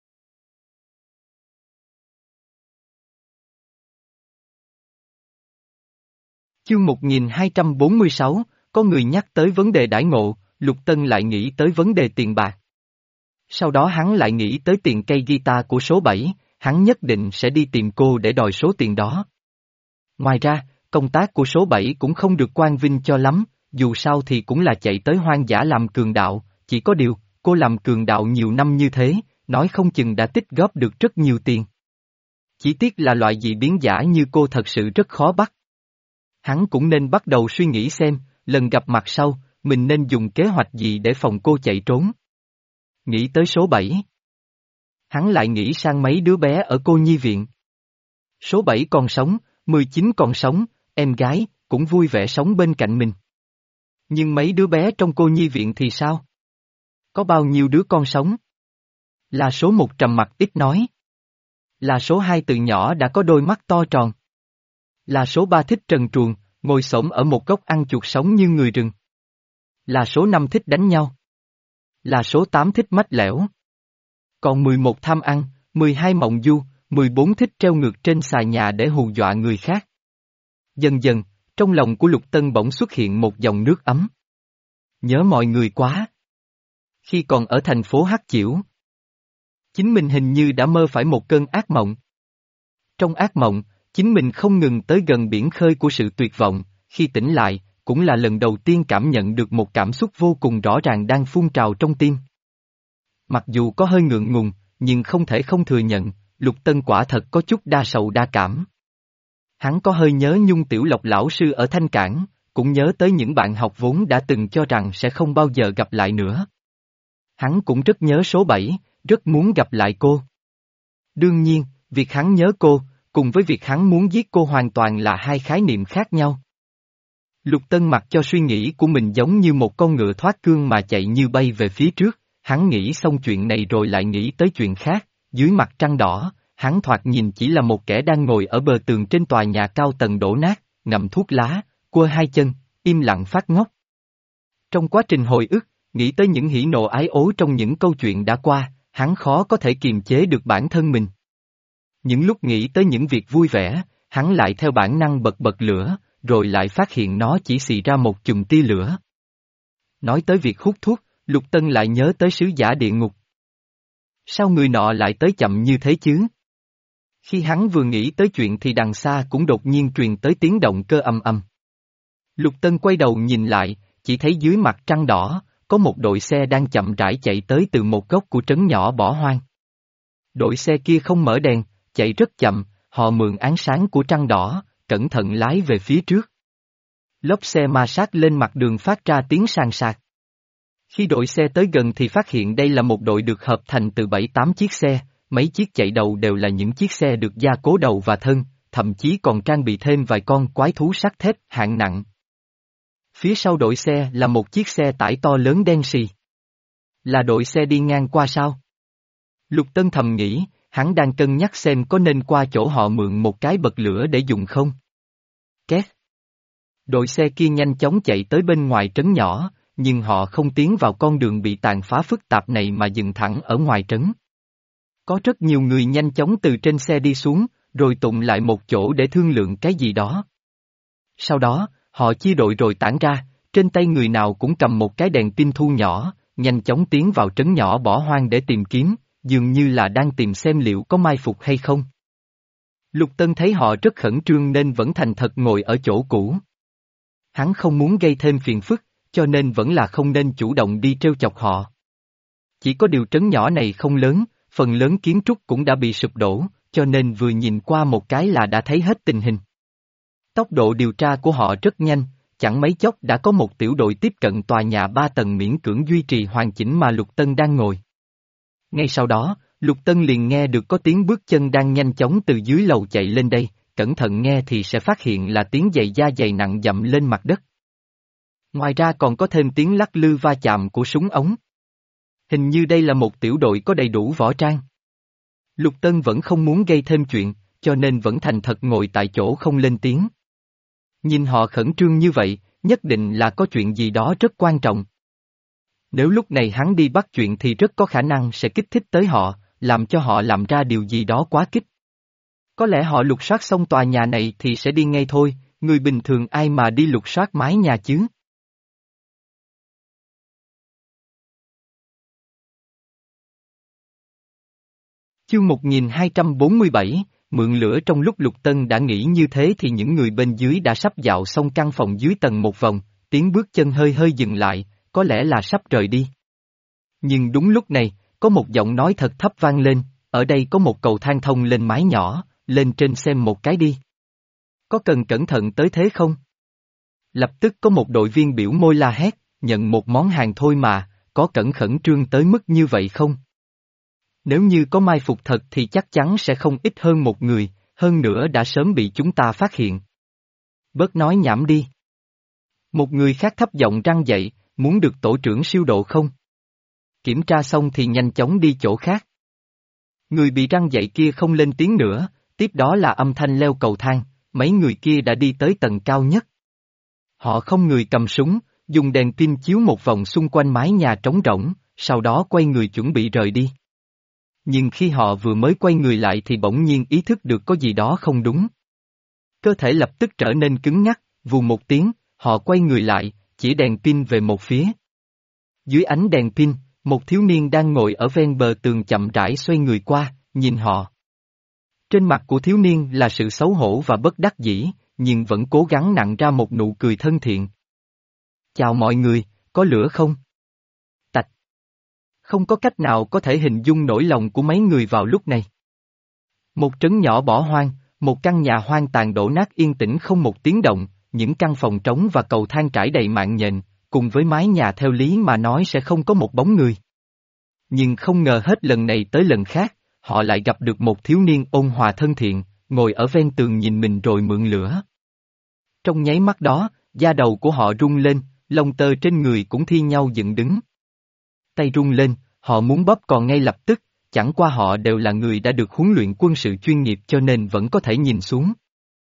Chương một nghìn hai trăm bốn mươi sáu, có người nhắc tới vấn đề đãi ngộ, Lục Tân lại nghĩ tới vấn đề tiền bạc. Sau đó hắn lại nghĩ tới tiền cây guitar của số bảy, hắn nhất định sẽ đi tìm cô để đòi số tiền đó. Ngoài ra, công tác của số bảy cũng không được quang vinh cho lắm, dù sao thì cũng là chạy tới hoang dã làm cường đạo, chỉ có điều, cô làm cường đạo nhiều năm như thế, nói không chừng đã tích góp được rất nhiều tiền. Chỉ tiếc là loại dị biến giả như cô thật sự rất khó bắt. Hắn cũng nên bắt đầu suy nghĩ xem, lần gặp mặt sau, mình nên dùng kế hoạch gì để phòng cô chạy trốn. Nghĩ tới số bảy. Hắn lại nghĩ sang mấy đứa bé ở cô nhi viện. Số bảy còn sống, mười chín còn sống, em gái, cũng vui vẻ sống bên cạnh mình. Nhưng mấy đứa bé trong cô nhi viện thì sao? Có bao nhiêu đứa con sống? Là số một trầm mặc ít nói. Là số hai từ nhỏ đã có đôi mắt to tròn. Là số ba thích trần truồng, ngồi xổm ở một góc ăn chuột sống như người rừng. Là số năm thích đánh nhau. Là số tám thích mách lẻo. Còn mười một tham ăn, mười hai mộng du, mười bốn thích treo ngược trên xà nhà để hù dọa người khác. Dần dần, trong lòng của Lục Tân bỗng xuất hiện một dòng nước ấm. Nhớ mọi người quá. Khi còn ở thành phố Hắc Chiểu, chính mình hình như đã mơ phải một cơn ác mộng. Trong ác mộng, chính mình không ngừng tới gần biển khơi của sự tuyệt vọng, khi tỉnh lại, cũng là lần đầu tiên cảm nhận được một cảm xúc vô cùng rõ ràng đang phun trào trong tim. Mặc dù có hơi ngượng ngùng, nhưng không thể không thừa nhận, Lục Tân quả thật có chút đa sầu đa cảm. Hắn có hơi nhớ Nhung Tiểu Lộc lão sư ở Thanh Cảng, cũng nhớ tới những bạn học vốn đã từng cho rằng sẽ không bao giờ gặp lại nữa. Hắn cũng rất nhớ số bảy, rất muốn gặp lại cô. Đương nhiên, việc hắn nhớ cô, cùng với việc hắn muốn giết cô hoàn toàn là hai khái niệm khác nhau. Lục Tân mặc cho suy nghĩ của mình giống như một con ngựa thoát cương mà chạy như bay về phía trước, hắn nghĩ xong chuyện này rồi lại nghĩ tới chuyện khác, dưới mặt trăng đỏ, hắn thoạt nhìn chỉ là một kẻ đang ngồi ở bờ tường trên tòa nhà cao tầng đổ nát, ngậm thuốc lá, quơ hai chân, im lặng phát ngốc. Trong quá trình hồi ức, nghĩ tới những hỉ nộ ái ố trong những câu chuyện đã qua, hắn khó có thể kiềm chế được bản thân mình. Những lúc nghĩ tới những việc vui vẻ, hắn lại theo bản năng bật bật lửa, rồi lại phát hiện nó chỉ xì ra một chùm tia lửa. Nói tới việc hút thuốc, Lục Tân lại nhớ tới sứ giả địa ngục. Sao người nọ lại tới chậm như thế chứ? Khi hắn vừa nghĩ tới chuyện thì đằng xa cũng đột nhiên truyền tới tiếng động cơ ầm ầm. Lục Tân quay đầu nhìn lại, chỉ thấy dưới mặt trăng đỏ, có một đội xe đang chậm rãi chạy tới từ một góc của trấn nhỏ bỏ hoang. Đội xe kia không mở đèn, chạy rất chậm, họ mượn ánh sáng của trăng đỏ, cẩn thận lái về phía trước. Lốp xe ma sát lên mặt đường phát ra tiếng sàn sạc. Khi đội xe tới gần thì phát hiện đây là một đội được hợp thành từ bảy tám chiếc xe, mấy chiếc chạy đầu đều là những chiếc xe được gia cố đầu và thân, thậm chí còn trang bị thêm vài con quái thú sắt thép hạng nặng. Phía sau đội xe là một chiếc xe tải to lớn đen xì. Là đội xe đi ngang qua sao? Lục Tân thầm nghĩ, hắn đang cân nhắc xem có nên qua chỗ họ mượn một cái bật lửa để dùng không. Két. Đội xe kia nhanh chóng chạy tới bên ngoài trấn nhỏ, nhưng họ không tiến vào con đường bị tàn phá phức tạp này mà dừng thẳng ở ngoài trấn. Có rất nhiều người nhanh chóng từ trên xe đi xuống, rồi tụng lại một chỗ để thương lượng cái gì đó. Sau đó, họ chia đội rồi tản ra, trên tay người nào cũng cầm một cái đèn pin thu nhỏ, nhanh chóng tiến vào trấn nhỏ bỏ hoang để tìm kiếm, dường như là đang tìm xem liệu có mai phục hay không. Lục Tân thấy họ rất khẩn trương nên vẫn thành thật ngồi ở chỗ cũ. Hắn không muốn gây thêm phiền phức, cho nên vẫn là không nên chủ động đi trêu chọc họ. Chỉ có điều trấn nhỏ này không lớn, phần lớn kiến trúc cũng đã bị sụp đổ, cho nên vừa nhìn qua một cái là đã thấy hết tình hình. Tốc độ điều tra của họ rất nhanh, chẳng mấy chốc đã có một tiểu đội tiếp cận tòa nhà ba tầng miễn cưỡng duy trì hoàn chỉnh mà Lục Tân đang ngồi. Ngay sau đó, Lục Tân liền nghe được có tiếng bước chân đang nhanh chóng từ dưới lầu chạy lên đây, cẩn thận nghe thì sẽ phát hiện là tiếng giày da dày nặng dậm lên mặt đất. Ngoài ra còn có thêm tiếng lắc lư va chạm của súng ống. Hình như đây là một tiểu đội có đầy đủ võ trang. Lục Tân vẫn không muốn gây thêm chuyện, cho nên vẫn thành thật ngồi tại chỗ không lên tiếng. Nhìn họ khẩn trương như vậy, nhất định là có chuyện gì đó rất quan trọng. Nếu lúc này hắn đi bắt chuyện thì rất có khả năng sẽ kích thích tới họ, làm cho họ làm ra điều gì đó quá kích. Có lẽ họ lục soát xong tòa nhà này thì sẽ đi ngay thôi, người bình thường ai mà đi lục soát mái nhà chứ. Chương một nghìn hai trăm bốn mươi bảy, mượn lửa. Trong lúc Lục Tân đã nghĩ như thế thì những người bên dưới đã sắp dạo xong căn phòng dưới tầng một vòng, tiếng bước chân hơi hơi dừng lại, có lẽ là sắp rời đi. Nhưng đúng lúc này, có một giọng nói thật thấp vang lên, ở đây có một cầu thang thông lên mái nhỏ, lên trên xem một cái đi. Có cần cẩn thận tới thế không? Lập tức có một đội viên biểu môi la hét, nhận một món hàng thôi mà, có cẩn khẩn trương tới mức như vậy không? Nếu như có mai phục thật thì chắc chắn sẽ không ít hơn một người, hơn nữa đã sớm bị chúng ta phát hiện. Bớt nói nhảm đi. Một người khác thấp giọng răn dậy, muốn được tổ trưởng siêu độ không? Kiểm tra xong thì nhanh chóng đi chỗ khác. Người bị răn dậy kia không lên tiếng nữa, tiếp đó là âm thanh leo cầu thang, mấy người kia đã đi tới tầng cao nhất. Họ không người cầm súng, dùng đèn pin chiếu một vòng xung quanh mái nhà trống rỗng, sau đó quay người chuẩn bị rời đi. Nhưng khi họ vừa mới quay người lại thì bỗng nhiên ý thức được có gì đó không đúng. Cơ thể lập tức trở nên cứng ngắc, vù một tiếng, họ quay người lại, chỉ đèn pin về một phía. Dưới ánh đèn pin, một thiếu niên đang ngồi ở ven bờ tường chậm rãi xoay người qua, nhìn họ. Trên mặt của thiếu niên là sự xấu hổ và bất đắc dĩ, nhưng vẫn cố gắng nặn ra một nụ cười thân thiện. Chào mọi người, có lửa không? Tạch. Không có cách nào có thể hình dung nỗi lòng của mấy người vào lúc này. Một trấn nhỏ bỏ hoang, một căn nhà hoang tàn đổ nát yên tĩnh không một tiếng động, những căn phòng trống và cầu thang trải đầy mạng nhện, cùng với mái nhà theo lý mà nói sẽ không có một bóng người. Nhưng không ngờ hết lần này tới lần khác, họ lại gặp được một thiếu niên ôn hòa thân thiện, ngồi ở ven tường nhìn mình rồi mượn lửa. Trong nháy mắt đó, da đầu của họ rung lên, lông tơ trên người cũng thi nhau dựng đứng. Tay rung lên, họ muốn bóp còn ngay lập tức, chẳng qua họ đều là người đã được huấn luyện quân sự chuyên nghiệp cho nên vẫn có thể nhìn xuống.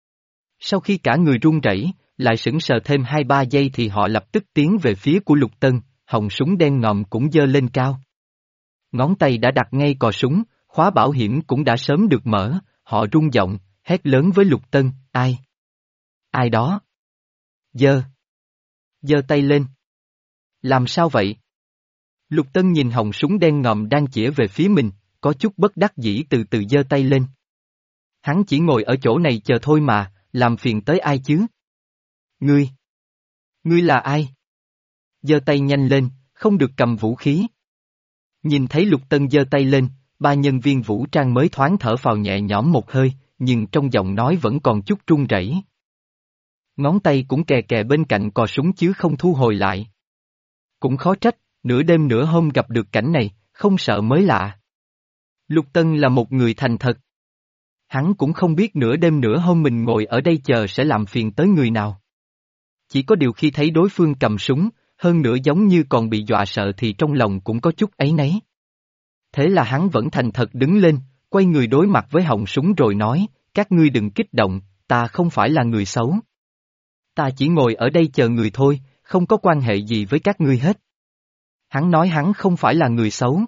Sau khi cả người run rẩy, lại sững sờ thêm hai ba giây thì họ lập tức tiến về phía của Lục Tân, họng súng đen ngòm cũng giơ lên cao. Ngón tay đã đặt ngay cò súng, khóa bảo hiểm cũng đã sớm được mở, họ rung giọng, hét lớn với Lục Tân, ai? Ai đó? Giơ. Giơ tay lên. Làm sao vậy? Lục Tân nhìn họng súng đen ngòm đang chĩa về phía mình, có chút bất đắc dĩ từ từ giơ tay lên. Hắn chỉ ngồi ở chỗ này chờ thôi mà, làm phiền tới ai chứ? Ngươi. Ngươi là ai? Giơ tay nhanh lên, không được cầm vũ khí. Nhìn thấy Lục Tân giơ tay lên, ba nhân viên vũ trang mới thoáng thở phào nhẹ nhõm một hơi, nhưng trong giọng nói vẫn còn chút run rẩy. Ngón tay cũng kè kè bên cạnh cò súng chứ không thu hồi lại. Cũng khó trách, nửa đêm nửa hôm gặp được cảnh này, không sợ mới lạ. Lục Tân là một người thành thật. Hắn cũng không biết nửa đêm nửa hôm mình ngồi ở đây chờ sẽ làm phiền tới người nào. Chỉ có điều khi thấy đối phương cầm súng, hơn nữa giống như còn bị dọa sợ thì trong lòng cũng có chút áy náy. Thế là hắn vẫn thành thật đứng lên, quay người đối mặt với họng súng rồi nói, các ngươi đừng kích động, ta không phải là người xấu. Ta chỉ ngồi ở đây chờ người thôi, không có quan hệ gì với các ngươi hết. Hắn nói hắn không phải là người xấu.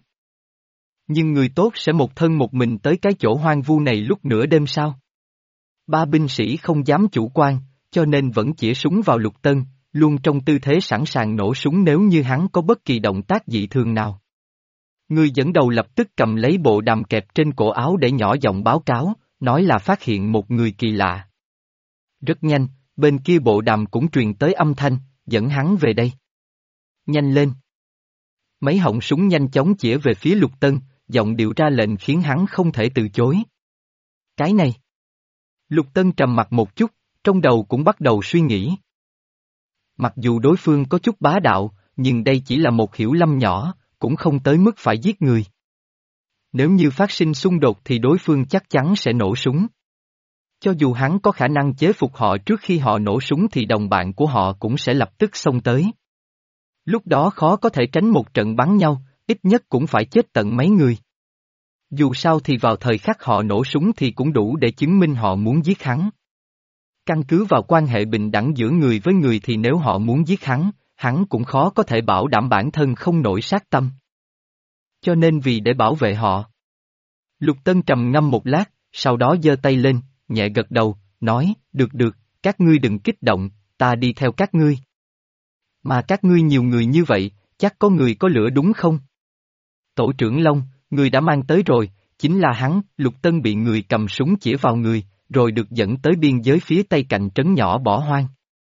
Nhưng người tốt sẽ một thân một mình tới cái chỗ hoang vu này lúc nửa đêm sao? Ba binh sĩ không dám chủ quan, cho nên vẫn chĩa súng vào Lục Tân, luôn trong tư thế sẵn sàng nổ súng nếu như hắn có bất kỳ động tác dị thường nào. Người dẫn đầu lập tức cầm lấy bộ đàm kẹp trên cổ áo để nhỏ giọng báo cáo, nói là phát hiện một người kỳ lạ. Rất nhanh, bên kia bộ đàm cũng truyền tới âm thanh, dẫn hắn về đây. Nhanh lên. Mấy họng súng nhanh chóng chĩa về phía Lục Tân, giọng điệu ra lệnh khiến hắn không thể từ chối. Cái này. Lục Tân trầm mặt một chút, trong đầu cũng bắt đầu suy nghĩ. Mặc dù đối phương có chút bá đạo, nhưng đây chỉ là một hiểu lầm nhỏ, cũng không tới mức phải giết người. Nếu như phát sinh xung đột thì đối phương chắc chắn sẽ nổ súng. Cho dù hắn có khả năng chế phục họ trước khi họ nổ súng thì đồng bạn của họ cũng sẽ lập tức xông tới. Lúc đó khó có thể tránh một trận bắn nhau, ít nhất cũng phải chết tận mấy người. Dù sao thì vào thời khắc họ nổ súng thì cũng đủ để chứng minh họ muốn giết hắn. Căn cứ vào quan hệ bình đẳng giữa người với người thì nếu họ muốn giết hắn, hắn cũng khó có thể bảo đảm bản thân không nổi sát tâm. Cho nên vì để bảo vệ họ. Lục Tân trầm ngâm một lát, sau đó giơ tay lên, nhẹ gật đầu, nói, được được, các ngươi đừng kích động, ta đi theo các ngươi. Mà các ngươi nhiều người như vậy, chắc có người có lửa đúng không? Tổ trưởng Long, người đã mang tới rồi, chính là hắn. Lục Tân bị người cầm súng chĩa vào người, rồi được dẫn tới biên giới phía tây cạnh trấn nhỏ bỏ hoang.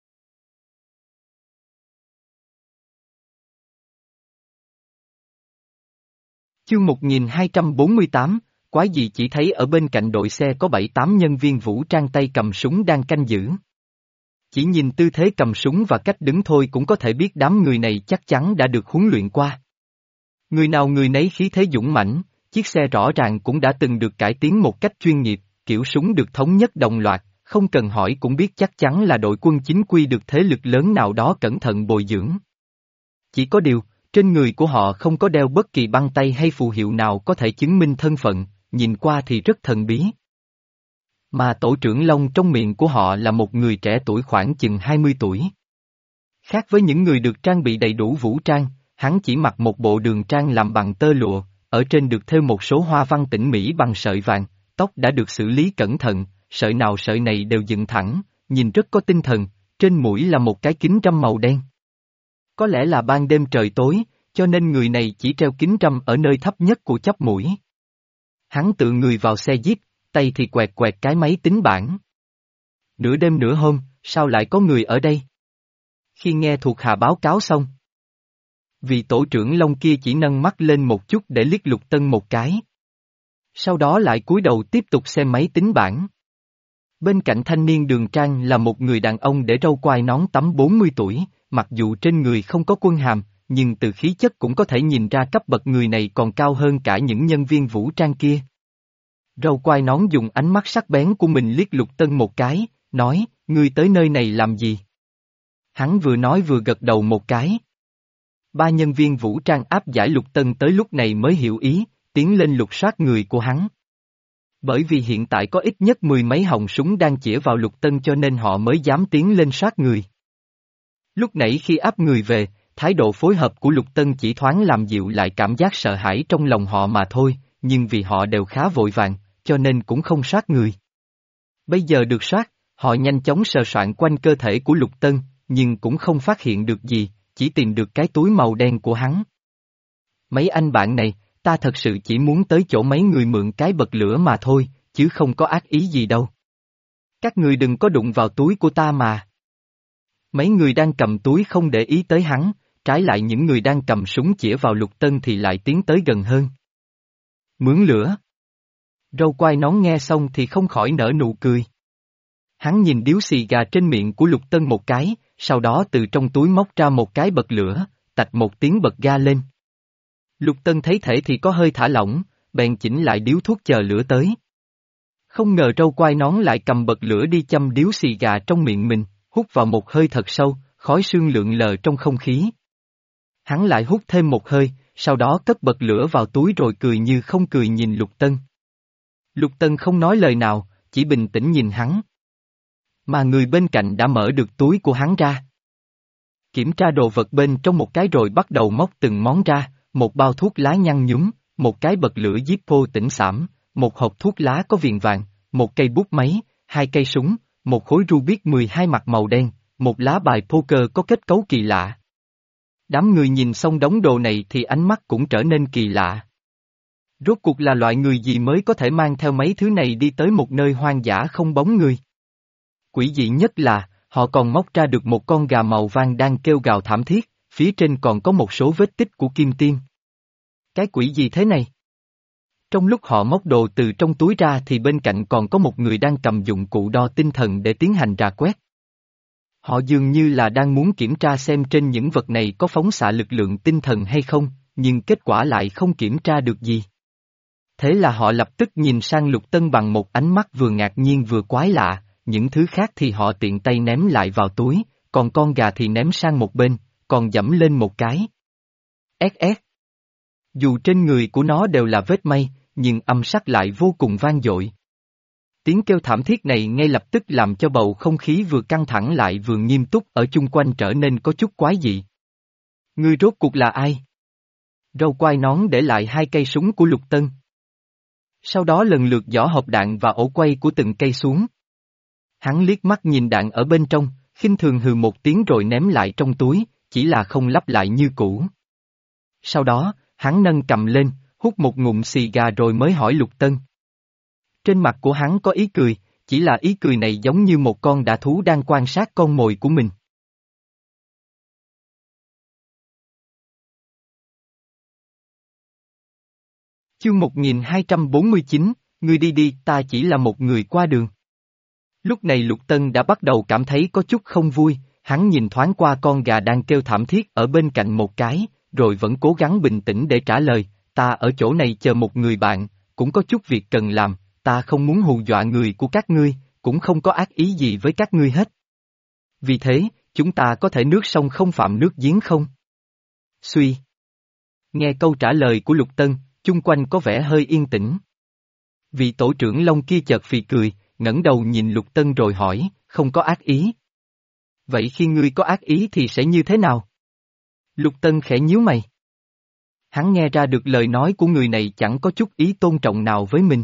Chương một nghìn hai trăm bốn mươi tám, quái gì chỉ thấy ở bên cạnh đội xe có bảy tám nhân viên vũ trang tay cầm súng đang canh giữ. Chỉ nhìn tư thế cầm súng và cách đứng thôi cũng có thể biết đám người này chắc chắn đã được huấn luyện qua. Người nào người nấy khí thế dũng mãnh, chiếc xe rõ ràng cũng đã từng được cải tiến một cách chuyên nghiệp, kiểu súng được thống nhất đồng loạt, không cần hỏi cũng biết chắc chắn là đội quân chính quy được thế lực lớn nào đó cẩn thận bồi dưỡng. Chỉ có điều, trên người của họ không có đeo bất kỳ băng tay hay phù hiệu nào có thể chứng minh thân phận, nhìn qua thì rất thần bí. Mà tổ trưởng Long trong miệng của họ là một người trẻ tuổi khoảng chừng hai mươi tuổi. Khác với những người được trang bị đầy đủ vũ trang, hắn chỉ mặc một bộ đường trang làm bằng tơ lụa, ở trên được thêu một số hoa văn tỉ mỉ bằng sợi vàng, tóc đã được xử lý cẩn thận, sợi nào sợi này đều dựng thẳng, nhìn rất có tinh thần, trên mũi là một cái kính râm màu đen. Có lẽ là ban đêm trời tối, cho nên người này chỉ treo kính râm ở nơi thấp nhất của chóp mũi. Hắn tự người vào xe jeep, tay thì quẹt quẹt cái máy tính bảng. Nửa đêm nửa hôm, sao lại có người ở đây? Khi nghe thuộc hạ báo cáo xong, vị tổ trưởng Long kia chỉ nâng mắt lên một chút để liếc Lục Tân một cái. Sau đó lại cúi đầu tiếp tục xem máy tính bảng. Bên cạnh thanh niên đường trang là một người đàn ông để râu quai nón tắm bốn mươi tuổi, mặc dù trên người không có quân hàm, nhưng từ khí chất cũng có thể nhìn ra cấp bậc người này còn cao hơn cả những nhân viên vũ trang kia. Râu quai nón dùng ánh mắt sắc bén của mình liếc Lục Tân một cái, nói, ngươi tới nơi này làm gì? Hắn vừa nói vừa gật đầu một cái. Ba nhân viên vũ trang áp giải Lục Tân tới lúc này mới hiểu ý, tiến lên lục soát người của hắn. Bởi vì hiện tại có ít nhất mười mấy họng súng đang chĩa vào Lục Tân cho nên họ mới dám tiến lên soát người. Lúc nãy khi áp người về, thái độ phối hợp của Lục Tân chỉ thoáng làm dịu lại cảm giác sợ hãi trong lòng họ mà thôi, nhưng vì họ đều khá vội vàng, cho nên cũng không soát người. Bây giờ được soát, họ nhanh chóng sờ soạn quanh cơ thể của Lục Tân, nhưng cũng không phát hiện được gì, chỉ tìm được cái túi màu đen của hắn. Mấy anh bạn này, ta thật sự chỉ muốn tới chỗ mấy người mượn cái bật lửa mà thôi, chứ không có ác ý gì đâu. Các người đừng có đụng vào túi của ta mà. Mấy người đang cầm túi không để ý tới hắn, trái lại những người đang cầm súng chĩa vào Lục Tân thì lại tiến tới gần hơn. Mướn lửa. Râu quai nón nghe xong thì không khỏi nở nụ cười. Hắn nhìn điếu xì gà trên miệng của Lục Tân một cái, sau đó từ trong túi móc ra một cái bật lửa, tạch một tiếng bật ga lên. Lục Tân thấy thể thì có hơi thả lỏng, bèn chỉnh lại điếu thuốc chờ lửa tới. Không ngờ râu quai nón lại cầm bật lửa đi châm điếu xì gà trong miệng mình, hút vào một hơi thật sâu, khói sương lượn lờ trong không khí. Hắn lại hút thêm một hơi, sau đó cất bật lửa vào túi rồi cười như không cười nhìn Lục Tân. Lục Tân không nói lời nào, chỉ bình tĩnh nhìn hắn. Mà người bên cạnh đã mở được túi của hắn ra. Kiểm tra đồ vật bên trong một cái rồi bắt đầu móc từng món ra, một bao thuốc lá nhăn nhúm, một cái bật lửa Zippo tĩnh xảm, một hộp thuốc lá có viền vàng, một cây bút máy, hai cây súng, một khối Rubik mười hai mặt màu đen, một lá bài poker có kết cấu kỳ lạ. Đám người nhìn xong đống đồ này thì ánh mắt cũng trở nên kỳ lạ. Rốt cuộc là loại người gì mới có thể mang theo mấy thứ này đi tới một nơi hoang dã không bóng người? Quỷ dị nhất là, họ còn móc ra được một con gà màu vàng đang kêu gào thảm thiết, phía trên còn có một số vết tích của kim tiêm. Cái quỷ gì thế này? Trong lúc họ móc đồ từ trong túi ra thì bên cạnh còn có một người đang cầm dụng cụ đo tinh thần để tiến hành rà quét. Họ dường như là đang muốn kiểm tra xem trên những vật này có phóng xạ lực lượng tinh thần hay không, nhưng kết quả lại không kiểm tra được gì. Thế là họ lập tức nhìn sang Lục Tân bằng một ánh mắt vừa ngạc nhiên vừa quái lạ, những thứ khác thì họ tiện tay ném lại vào túi, còn con gà thì ném sang một bên, còn dẫm lên một cái. Ét ét. Dù trên người của nó đều là vết may, nhưng âm sắc lại vô cùng vang dội. Tiếng kêu thảm thiết này ngay lập tức làm cho bầu không khí vừa căng thẳng lại vừa nghiêm túc ở chung quanh trở nên có chút quái dị. Ngươi rốt cuộc là ai? Râu quai nón để lại hai cây súng của Lục Tân. Sau đó lần lượt giỏ hộp đạn và ổ quay của từng cây xuống. Hắn liếc mắt nhìn đạn ở bên trong, khinh thường hừ một tiếng rồi ném lại trong túi, chỉ là không lắp lại như cũ. Sau đó, hắn nâng cầm lên, hút một ngụm xì gà rồi mới hỏi Lục Tân. Trên mặt của hắn có ý cười, chỉ là ý cười này giống như một con dã thú đang quan sát con mồi của mình. Chương một nghìn hai trăm bốn mươi chín, ngươi đi đi, ta chỉ là một người qua đường. Lúc này Lục Tân đã bắt đầu cảm thấy có chút không vui, hắn nhìn thoáng qua con gà đang kêu thảm thiết ở bên cạnh một cái, rồi vẫn cố gắng bình tĩnh để trả lời, ta ở chỗ này chờ một người bạn, cũng có chút việc cần làm, ta không muốn hù dọa người của các ngươi, cũng không có ác ý gì với các ngươi hết. Vì thế, chúng ta có thể nước sông không phạm nước giếng không? Suy. Nghe câu trả lời của Lục Tân, chung quanh có vẻ hơi yên tĩnh. Vị tổ trưởng Long kia chợt phì cười, ngẩng đầu nhìn Lục Tân rồi hỏi, không có ác ý. Vậy khi ngươi có ác ý thì sẽ như thế nào? Lục Tân khẽ nhíu mày. Hắn nghe ra được lời nói của người này chẳng có chút ý tôn trọng nào với mình.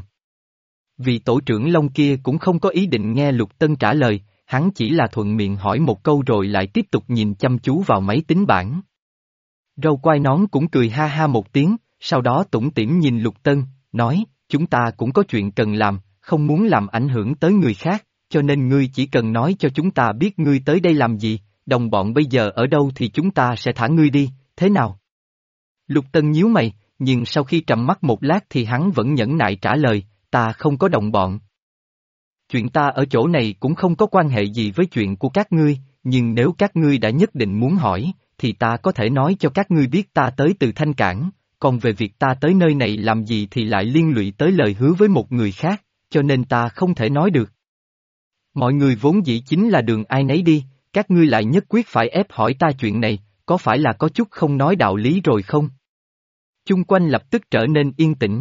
Vị tổ trưởng Long kia cũng không có ý định nghe Lục Tân trả lời, hắn chỉ là thuận miệng hỏi một câu rồi lại tiếp tục nhìn chăm chú vào máy tính bảng. Râu quai nón cũng cười ha ha một tiếng, sau đó tủm tỉm nhìn Lục Tân, nói, chúng ta cũng có chuyện cần làm, không muốn làm ảnh hưởng tới người khác, cho nên ngươi chỉ cần nói cho chúng ta biết ngươi tới đây làm gì, đồng bọn bây giờ ở đâu thì chúng ta sẽ thả ngươi đi, thế nào? Lục Tân nhíu mày, nhưng sau khi trầm mắt một lát thì hắn vẫn nhẫn nại trả lời, ta không có đồng bọn. Chuyện ta ở chỗ này cũng không có quan hệ gì với chuyện của các ngươi, nhưng nếu các ngươi đã nhất định muốn hỏi, thì ta có thể nói cho các ngươi biết ta tới từ Thanh Cảng, còn về việc ta tới nơi này làm gì thì lại liên lụy tới lời hứa với một người khác, cho nên ta không thể nói được. Mọi người vốn dĩ chính là đường ai nấy đi, các ngươi lại nhất quyết phải ép hỏi ta chuyện này, có phải là có chút không nói đạo lý rồi không? Chung quanh lập tức trở nên yên tĩnh.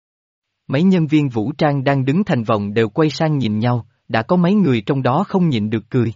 Mấy nhân viên vũ trang đang đứng thành vòng đều quay sang nhìn nhau, đã có mấy người trong đó không nhịn được cười.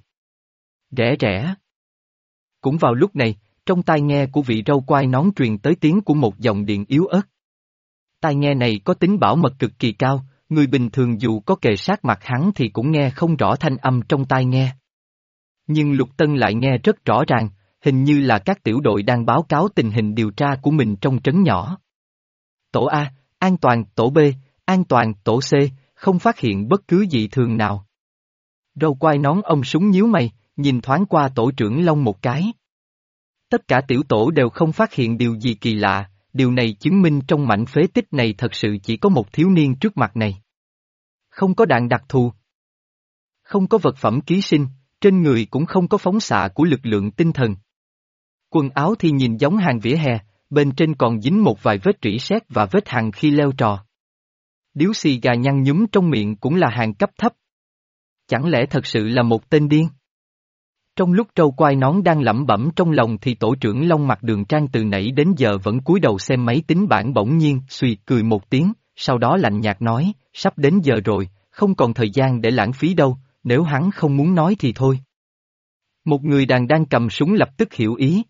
Rẻ rẻ. Cũng vào lúc này, trong tai nghe của vị râu quai nón truyền tới tiếng của một dòng điện yếu ớt. Tai nghe này có tính bảo mật cực kỳ cao, người bình thường dù có kề sát mặt hắn thì cũng nghe không rõ thanh âm trong tai nghe. Nhưng Lục Tân lại nghe rất rõ ràng, hình như là các tiểu đội đang báo cáo tình hình điều tra của mình trong trấn nhỏ. Tổ A, an toàn, tổ B, an toàn, tổ C, không phát hiện bất cứ dị thường nào. Râu quai nón ông súng nhíu mày, nhìn thoáng qua tổ trưởng Long một cái. Tất cả tiểu tổ đều không phát hiện điều gì kỳ lạ, điều này chứng minh trong mảnh phế tích này thật sự chỉ có một thiếu niên trước mặt này. Không có đạn đặc thù. Không có vật phẩm ký sinh, trên người cũng không có phóng xạ của lực lượng tinh thần. Quần áo thì nhìn giống hàng vỉa hè, bên trên còn dính một vài vết rỉ sét và vết hằn khi leo trò. Điếu xì gà nhăn nhúm trong miệng cũng là hàng cấp thấp. Chẳng lẽ thật sự là một tên điên? Trong lúc trâu quai nón đang lẩm bẩm trong lòng thì tổ trưởng Long Mặt Đường Trang từ nãy đến giờ vẫn cúi đầu xem máy tính bảng, bỗng nhiên suy cười một tiếng, sau đó lạnh nhạt nói, sắp đến giờ rồi, không còn thời gian để lãng phí đâu, nếu hắn không muốn nói thì thôi. Một người đàn đang cầm súng lập tức hiểu ý.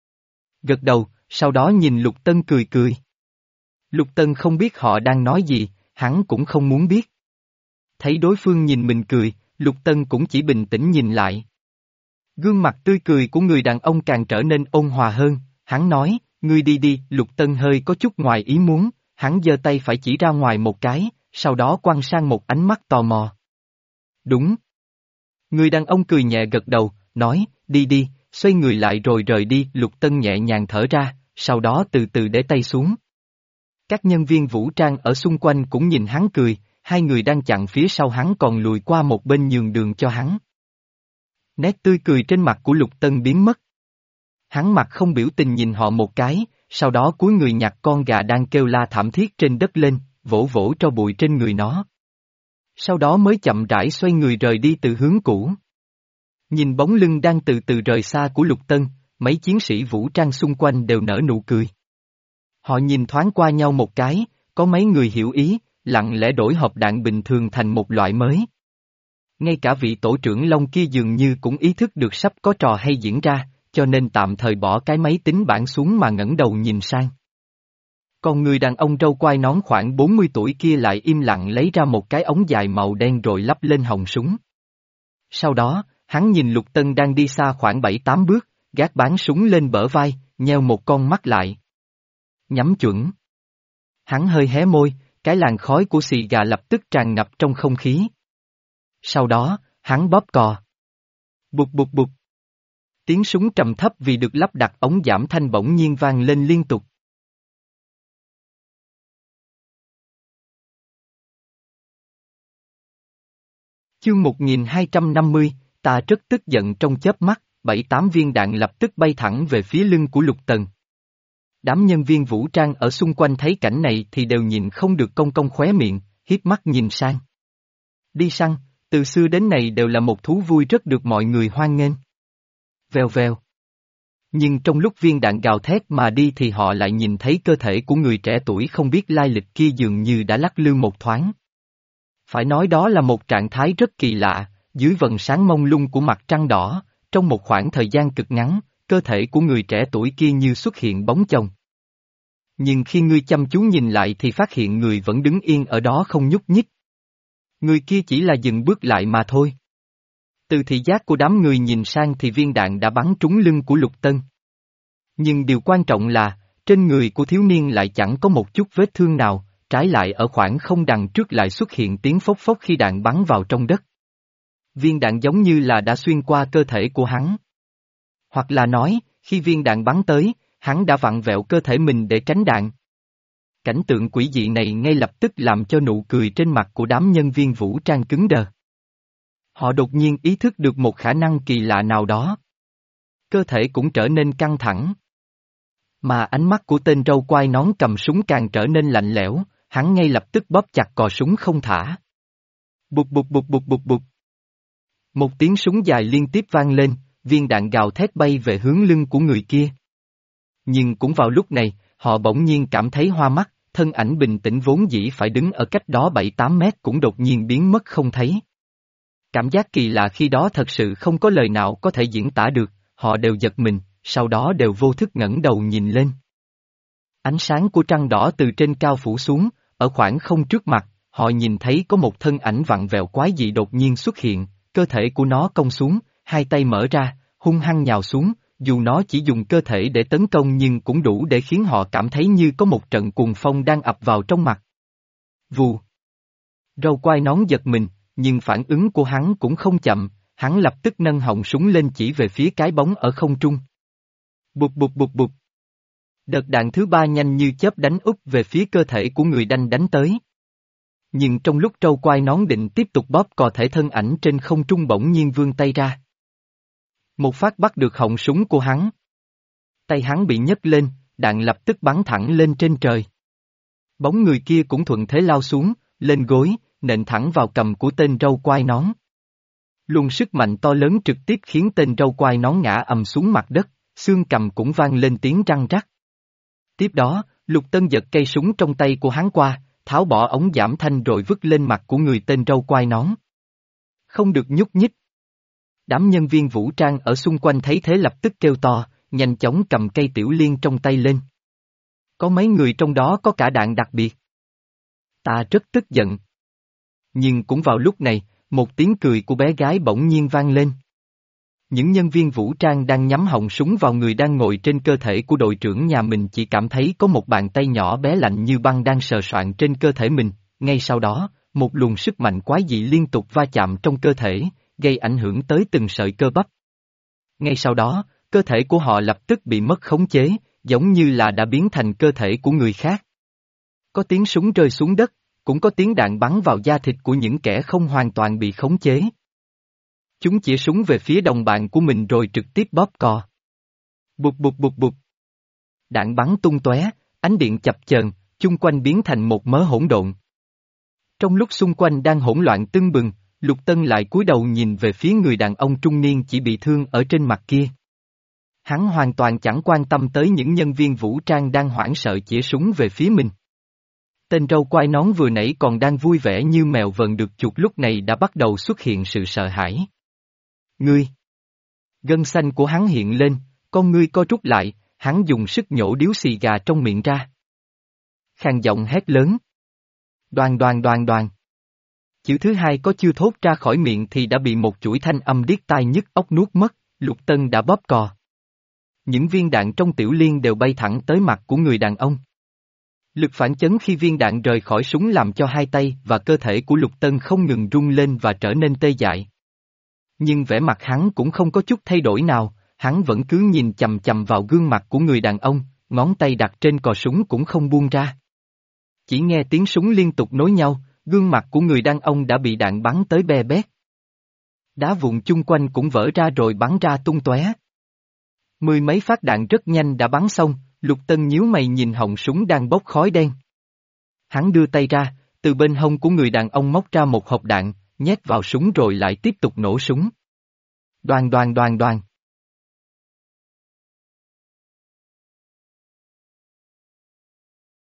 Gật đầu, sau đó nhìn Lục Tân cười cười. Lục Tân không biết họ đang nói gì, hắn cũng không muốn biết. Thấy đối phương nhìn mình cười, Lục Tân cũng chỉ bình tĩnh nhìn lại. Gương mặt tươi cười của người đàn ông càng trở nên ôn hòa hơn, hắn nói, ngươi đi đi, Lục Tân hơi có chút ngoài ý muốn, hắn giơ tay phải chỉ ra ngoài một cái, sau đó quăng sang một ánh mắt tò mò. Đúng. Người đàn ông cười nhẹ gật đầu, nói, đi đi, xoay người lại rồi rời đi, Lục Tân nhẹ nhàng thở ra, sau đó từ từ để tay xuống. Các nhân viên vũ trang ở xung quanh cũng nhìn hắn cười, hai người đang chặn phía sau hắn còn lùi qua một bên nhường đường cho hắn. Nét tươi cười trên mặt của Lục Tân biến mất. Hắn mặt không biểu tình nhìn họ một cái, sau đó cúi người nhặt con gà đang kêu la thảm thiết trên đất lên, vỗ vỗ tro bụi trên người nó. Sau đó mới chậm rãi xoay người rời đi từ hướng cũ. Nhìn bóng lưng đang từ từ rời xa của Lục Tân, mấy chiến sĩ vũ trang xung quanh đều nở nụ cười. Họ nhìn thoáng qua nhau một cái, có mấy người hiểu ý, lặng lẽ đổi hộp đạn bình thường thành một loại mới. Ngay cả vị tổ trưởng Long kia dường như cũng ý thức được sắp có trò hay diễn ra, cho nên tạm thời bỏ cái máy tính bảng xuống mà ngẩng đầu nhìn sang. Còn người đàn ông râu quai nón khoảng bốn mươi tuổi kia lại im lặng lấy ra một cái ống dài màu đen rồi lắp lên họng súng. Sau đó, hắn nhìn Lục Tân đang đi xa khoảng bảy tám bước, gác bán súng lên bờ vai, nheo một con mắt lại. Nhắm chuẩn. Hắn hơi hé môi, cái làn khói của xì gà lập tức tràn ngập trong không khí. Sau đó, hắn bóp cò. Bụp bụp bụp. Tiếng súng trầm thấp vì được lắp đặt ống giảm thanh bỗng nhiên vang lên liên tục. Chương một nghìn hai trăm năm mươi, ta rất tức giận trong chớp mắt, bảy tám viên đạn lập tức bay thẳng về phía lưng của Lục Tần. Đám nhân viên vũ trang ở xung quanh thấy cảnh này thì đều nhìn không được cong cong khóe miệng, hiếp mắt nhìn sang. Đi săn, từ xưa đến nay đều là một thú vui rất được mọi người hoan nghênh. Vèo vèo. Nhưng trong lúc viên đạn gào thét mà đi thì họ lại nhìn thấy cơ thể của người trẻ tuổi không biết lai lịch kia dường như đã lắc lư một thoáng. Phải nói đó là một trạng thái rất kỳ lạ, dưới vầng sáng mông lung của mặt trăng đỏ, trong một khoảng thời gian cực ngắn, cơ thể của người trẻ tuổi kia như xuất hiện bóng chồng. Nhưng khi ngươi chăm chú nhìn lại thì phát hiện người vẫn đứng yên ở đó không nhúc nhích. Người kia chỉ là dừng bước lại mà thôi. Từ thị giác của đám người nhìn sang thì viên đạn đã bắn trúng lưng của Lục Tân. Nhưng điều quan trọng là, trên người của thiếu niên lại chẳng có một chút vết thương nào, trái lại ở khoảng không đằng trước lại xuất hiện tiếng phốc phốc khi đạn bắn vào trong đất. Viên đạn giống như là đã xuyên qua cơ thể của hắn. Hoặc là nói, khi viên đạn bắn tới, hắn đã vặn vẹo cơ thể mình để tránh đạn. Cảnh tượng quỷ dị này ngay lập tức làm cho nụ cười trên mặt của đám nhân viên vũ trang cứng đờ. Họ đột nhiên ý thức được một khả năng kỳ lạ nào đó. Cơ thể cũng trở nên căng thẳng. Mà ánh mắt của tên râu quai nón cầm súng càng trở nên lạnh lẽo, hắn ngay lập tức bóp chặt cò súng không thả. Bụp bụp bụp bụp bụp bụp. Một tiếng súng dài liên tiếp vang lên, viên đạn gào thét bay về hướng lưng của người kia. Nhưng cũng vào lúc này, họ bỗng nhiên cảm thấy hoa mắt, thân ảnh bình tĩnh vốn dĩ phải đứng ở cách đó bảy tám mét cũng đột nhiên biến mất không thấy. Cảm giác kỳ lạ khi đó thật sự không có lời nào có thể diễn tả được, họ đều giật mình, sau đó đều vô thức ngẩng đầu nhìn lên. Ánh sáng của trăng đỏ từ trên cao phủ xuống, ở khoảng không trước mặt, họ nhìn thấy có một thân ảnh vặn vẹo quái dị đột nhiên xuất hiện, cơ thể của nó cong xuống, hai tay mở ra, hung hăng nhào xuống, dù nó chỉ dùng cơ thể để tấn công nhưng cũng đủ để khiến họ cảm thấy như có một trận cuồng phong đang ập vào trong mặt. Vù. Râu quai nón giật mình, nhưng phản ứng của hắn cũng không chậm, hắn lập tức nâng họng súng lên chỉ về phía cái bóng ở không trung. Bụp bụp bụp bụp. Đợt đạn thứ ba nhanh như chớp đánh úp về phía cơ thể của người đanh đánh tới. Nhưng trong lúc râu quai nón định tiếp tục bóp cò thể thân ảnh trên không trung bỗng nhiên vươn tay ra. Một phát bắt được họng súng của hắn. Tay hắn bị nhấc lên, đạn lập tức bắn thẳng lên trên trời. Bóng người kia cũng thuận thế lao xuống, lên gối, nện thẳng vào cầm của tên râu quai nón. Luồng sức mạnh to lớn trực tiếp khiến tên râu quai nón ngã ầm xuống mặt đất, xương cầm cũng vang lên tiếng răng rắc. Tiếp đó, Lục Tân giật cây súng trong tay của hắn qua, tháo bỏ ống giảm thanh rồi vứt lên mặt của người tên râu quai nón. Không được nhúc nhích. Đám nhân viên vũ trang ở xung quanh thấy thế lập tức kêu to, nhanh chóng cầm cây tiểu liên trong tay lên. Có mấy người trong đó có cả đạn đặc biệt. Ta rất tức giận. Nhưng cũng vào lúc này, một tiếng cười của bé gái bỗng nhiên vang lên. Những nhân viên vũ trang đang nhắm họng súng vào người đang ngồi trên cơ thể của đội trưởng nhà mình chỉ cảm thấy có một bàn tay nhỏ bé lạnh như băng đang sờ soạng trên cơ thể mình, ngay sau đó, một luồng sức mạnh quái dị liên tục va chạm trong cơ thể, gây ảnh hưởng tới từng sợi cơ bắp. Ngay sau đó, cơ thể của họ lập tức bị mất khống chế, giống như là đã biến thành cơ thể của người khác. Có tiếng súng rơi xuống đất, cũng có tiếng đạn bắn vào da thịt của những kẻ không hoàn toàn bị khống chế. Chúng chĩa súng về phía đồng bạn của mình rồi trực tiếp bóp cò. Bụp bụp bụp bụp. Đạn bắn tung tóe, ánh điện chập chờn, chung quanh biến thành một mớ hỗn độn. Trong lúc xung quanh đang hỗn loạn tưng bừng, Lục Tân lại cúi đầu nhìn về phía người đàn ông trung niên chỉ bị thương ở trên mặt kia. Hắn hoàn toàn chẳng quan tâm tới những nhân viên vũ trang đang hoảng sợ chĩa súng về phía mình. Tên râu quai nón vừa nãy còn đang vui vẻ như mèo vờn được chuột lúc này đã bắt đầu xuất hiện sự sợ hãi. Ngươi! Gân xanh của hắn hiện lên, con ngươi co rút lại, hắn dùng sức nhổ điếu xì gà trong miệng ra. Khàn giọng hét lớn. Đoàn đoàn đoàn đoàn. Chữ thứ hai có chưa thốt ra khỏi miệng thì đã bị một chuỗi thanh âm điếc tai nhức óc nuốt mất, Lục Tân đã bóp cò. Những viên đạn trong tiểu liên đều bay thẳng tới mặt của người đàn ông. Lực phản chấn khi viên đạn rời khỏi súng làm cho hai tay và cơ thể của Lục Tân không ngừng rung lên và trở nên tê dại. Nhưng vẻ mặt hắn cũng không có chút thay đổi nào, hắn vẫn cứ nhìn chằm chằm vào gương mặt của người đàn ông, ngón tay đặt trên cò súng cũng không buông ra. Chỉ nghe tiếng súng liên tục nối nhau, gương mặt của người đàn ông đã bị đạn bắn tới be bét. Đá vụn chung quanh cũng vỡ ra rồi bắn ra tung tóe. Mười mấy phát đạn rất nhanh đã bắn xong, Lục Tân nhíu mày nhìn họng súng đang bốc khói đen. Hắn đưa tay ra, từ bên hông của người đàn ông móc ra một hộp đạn, nhét vào súng rồi lại tiếp tục nổ súng. Đoàn đoàn đoàn đoàn.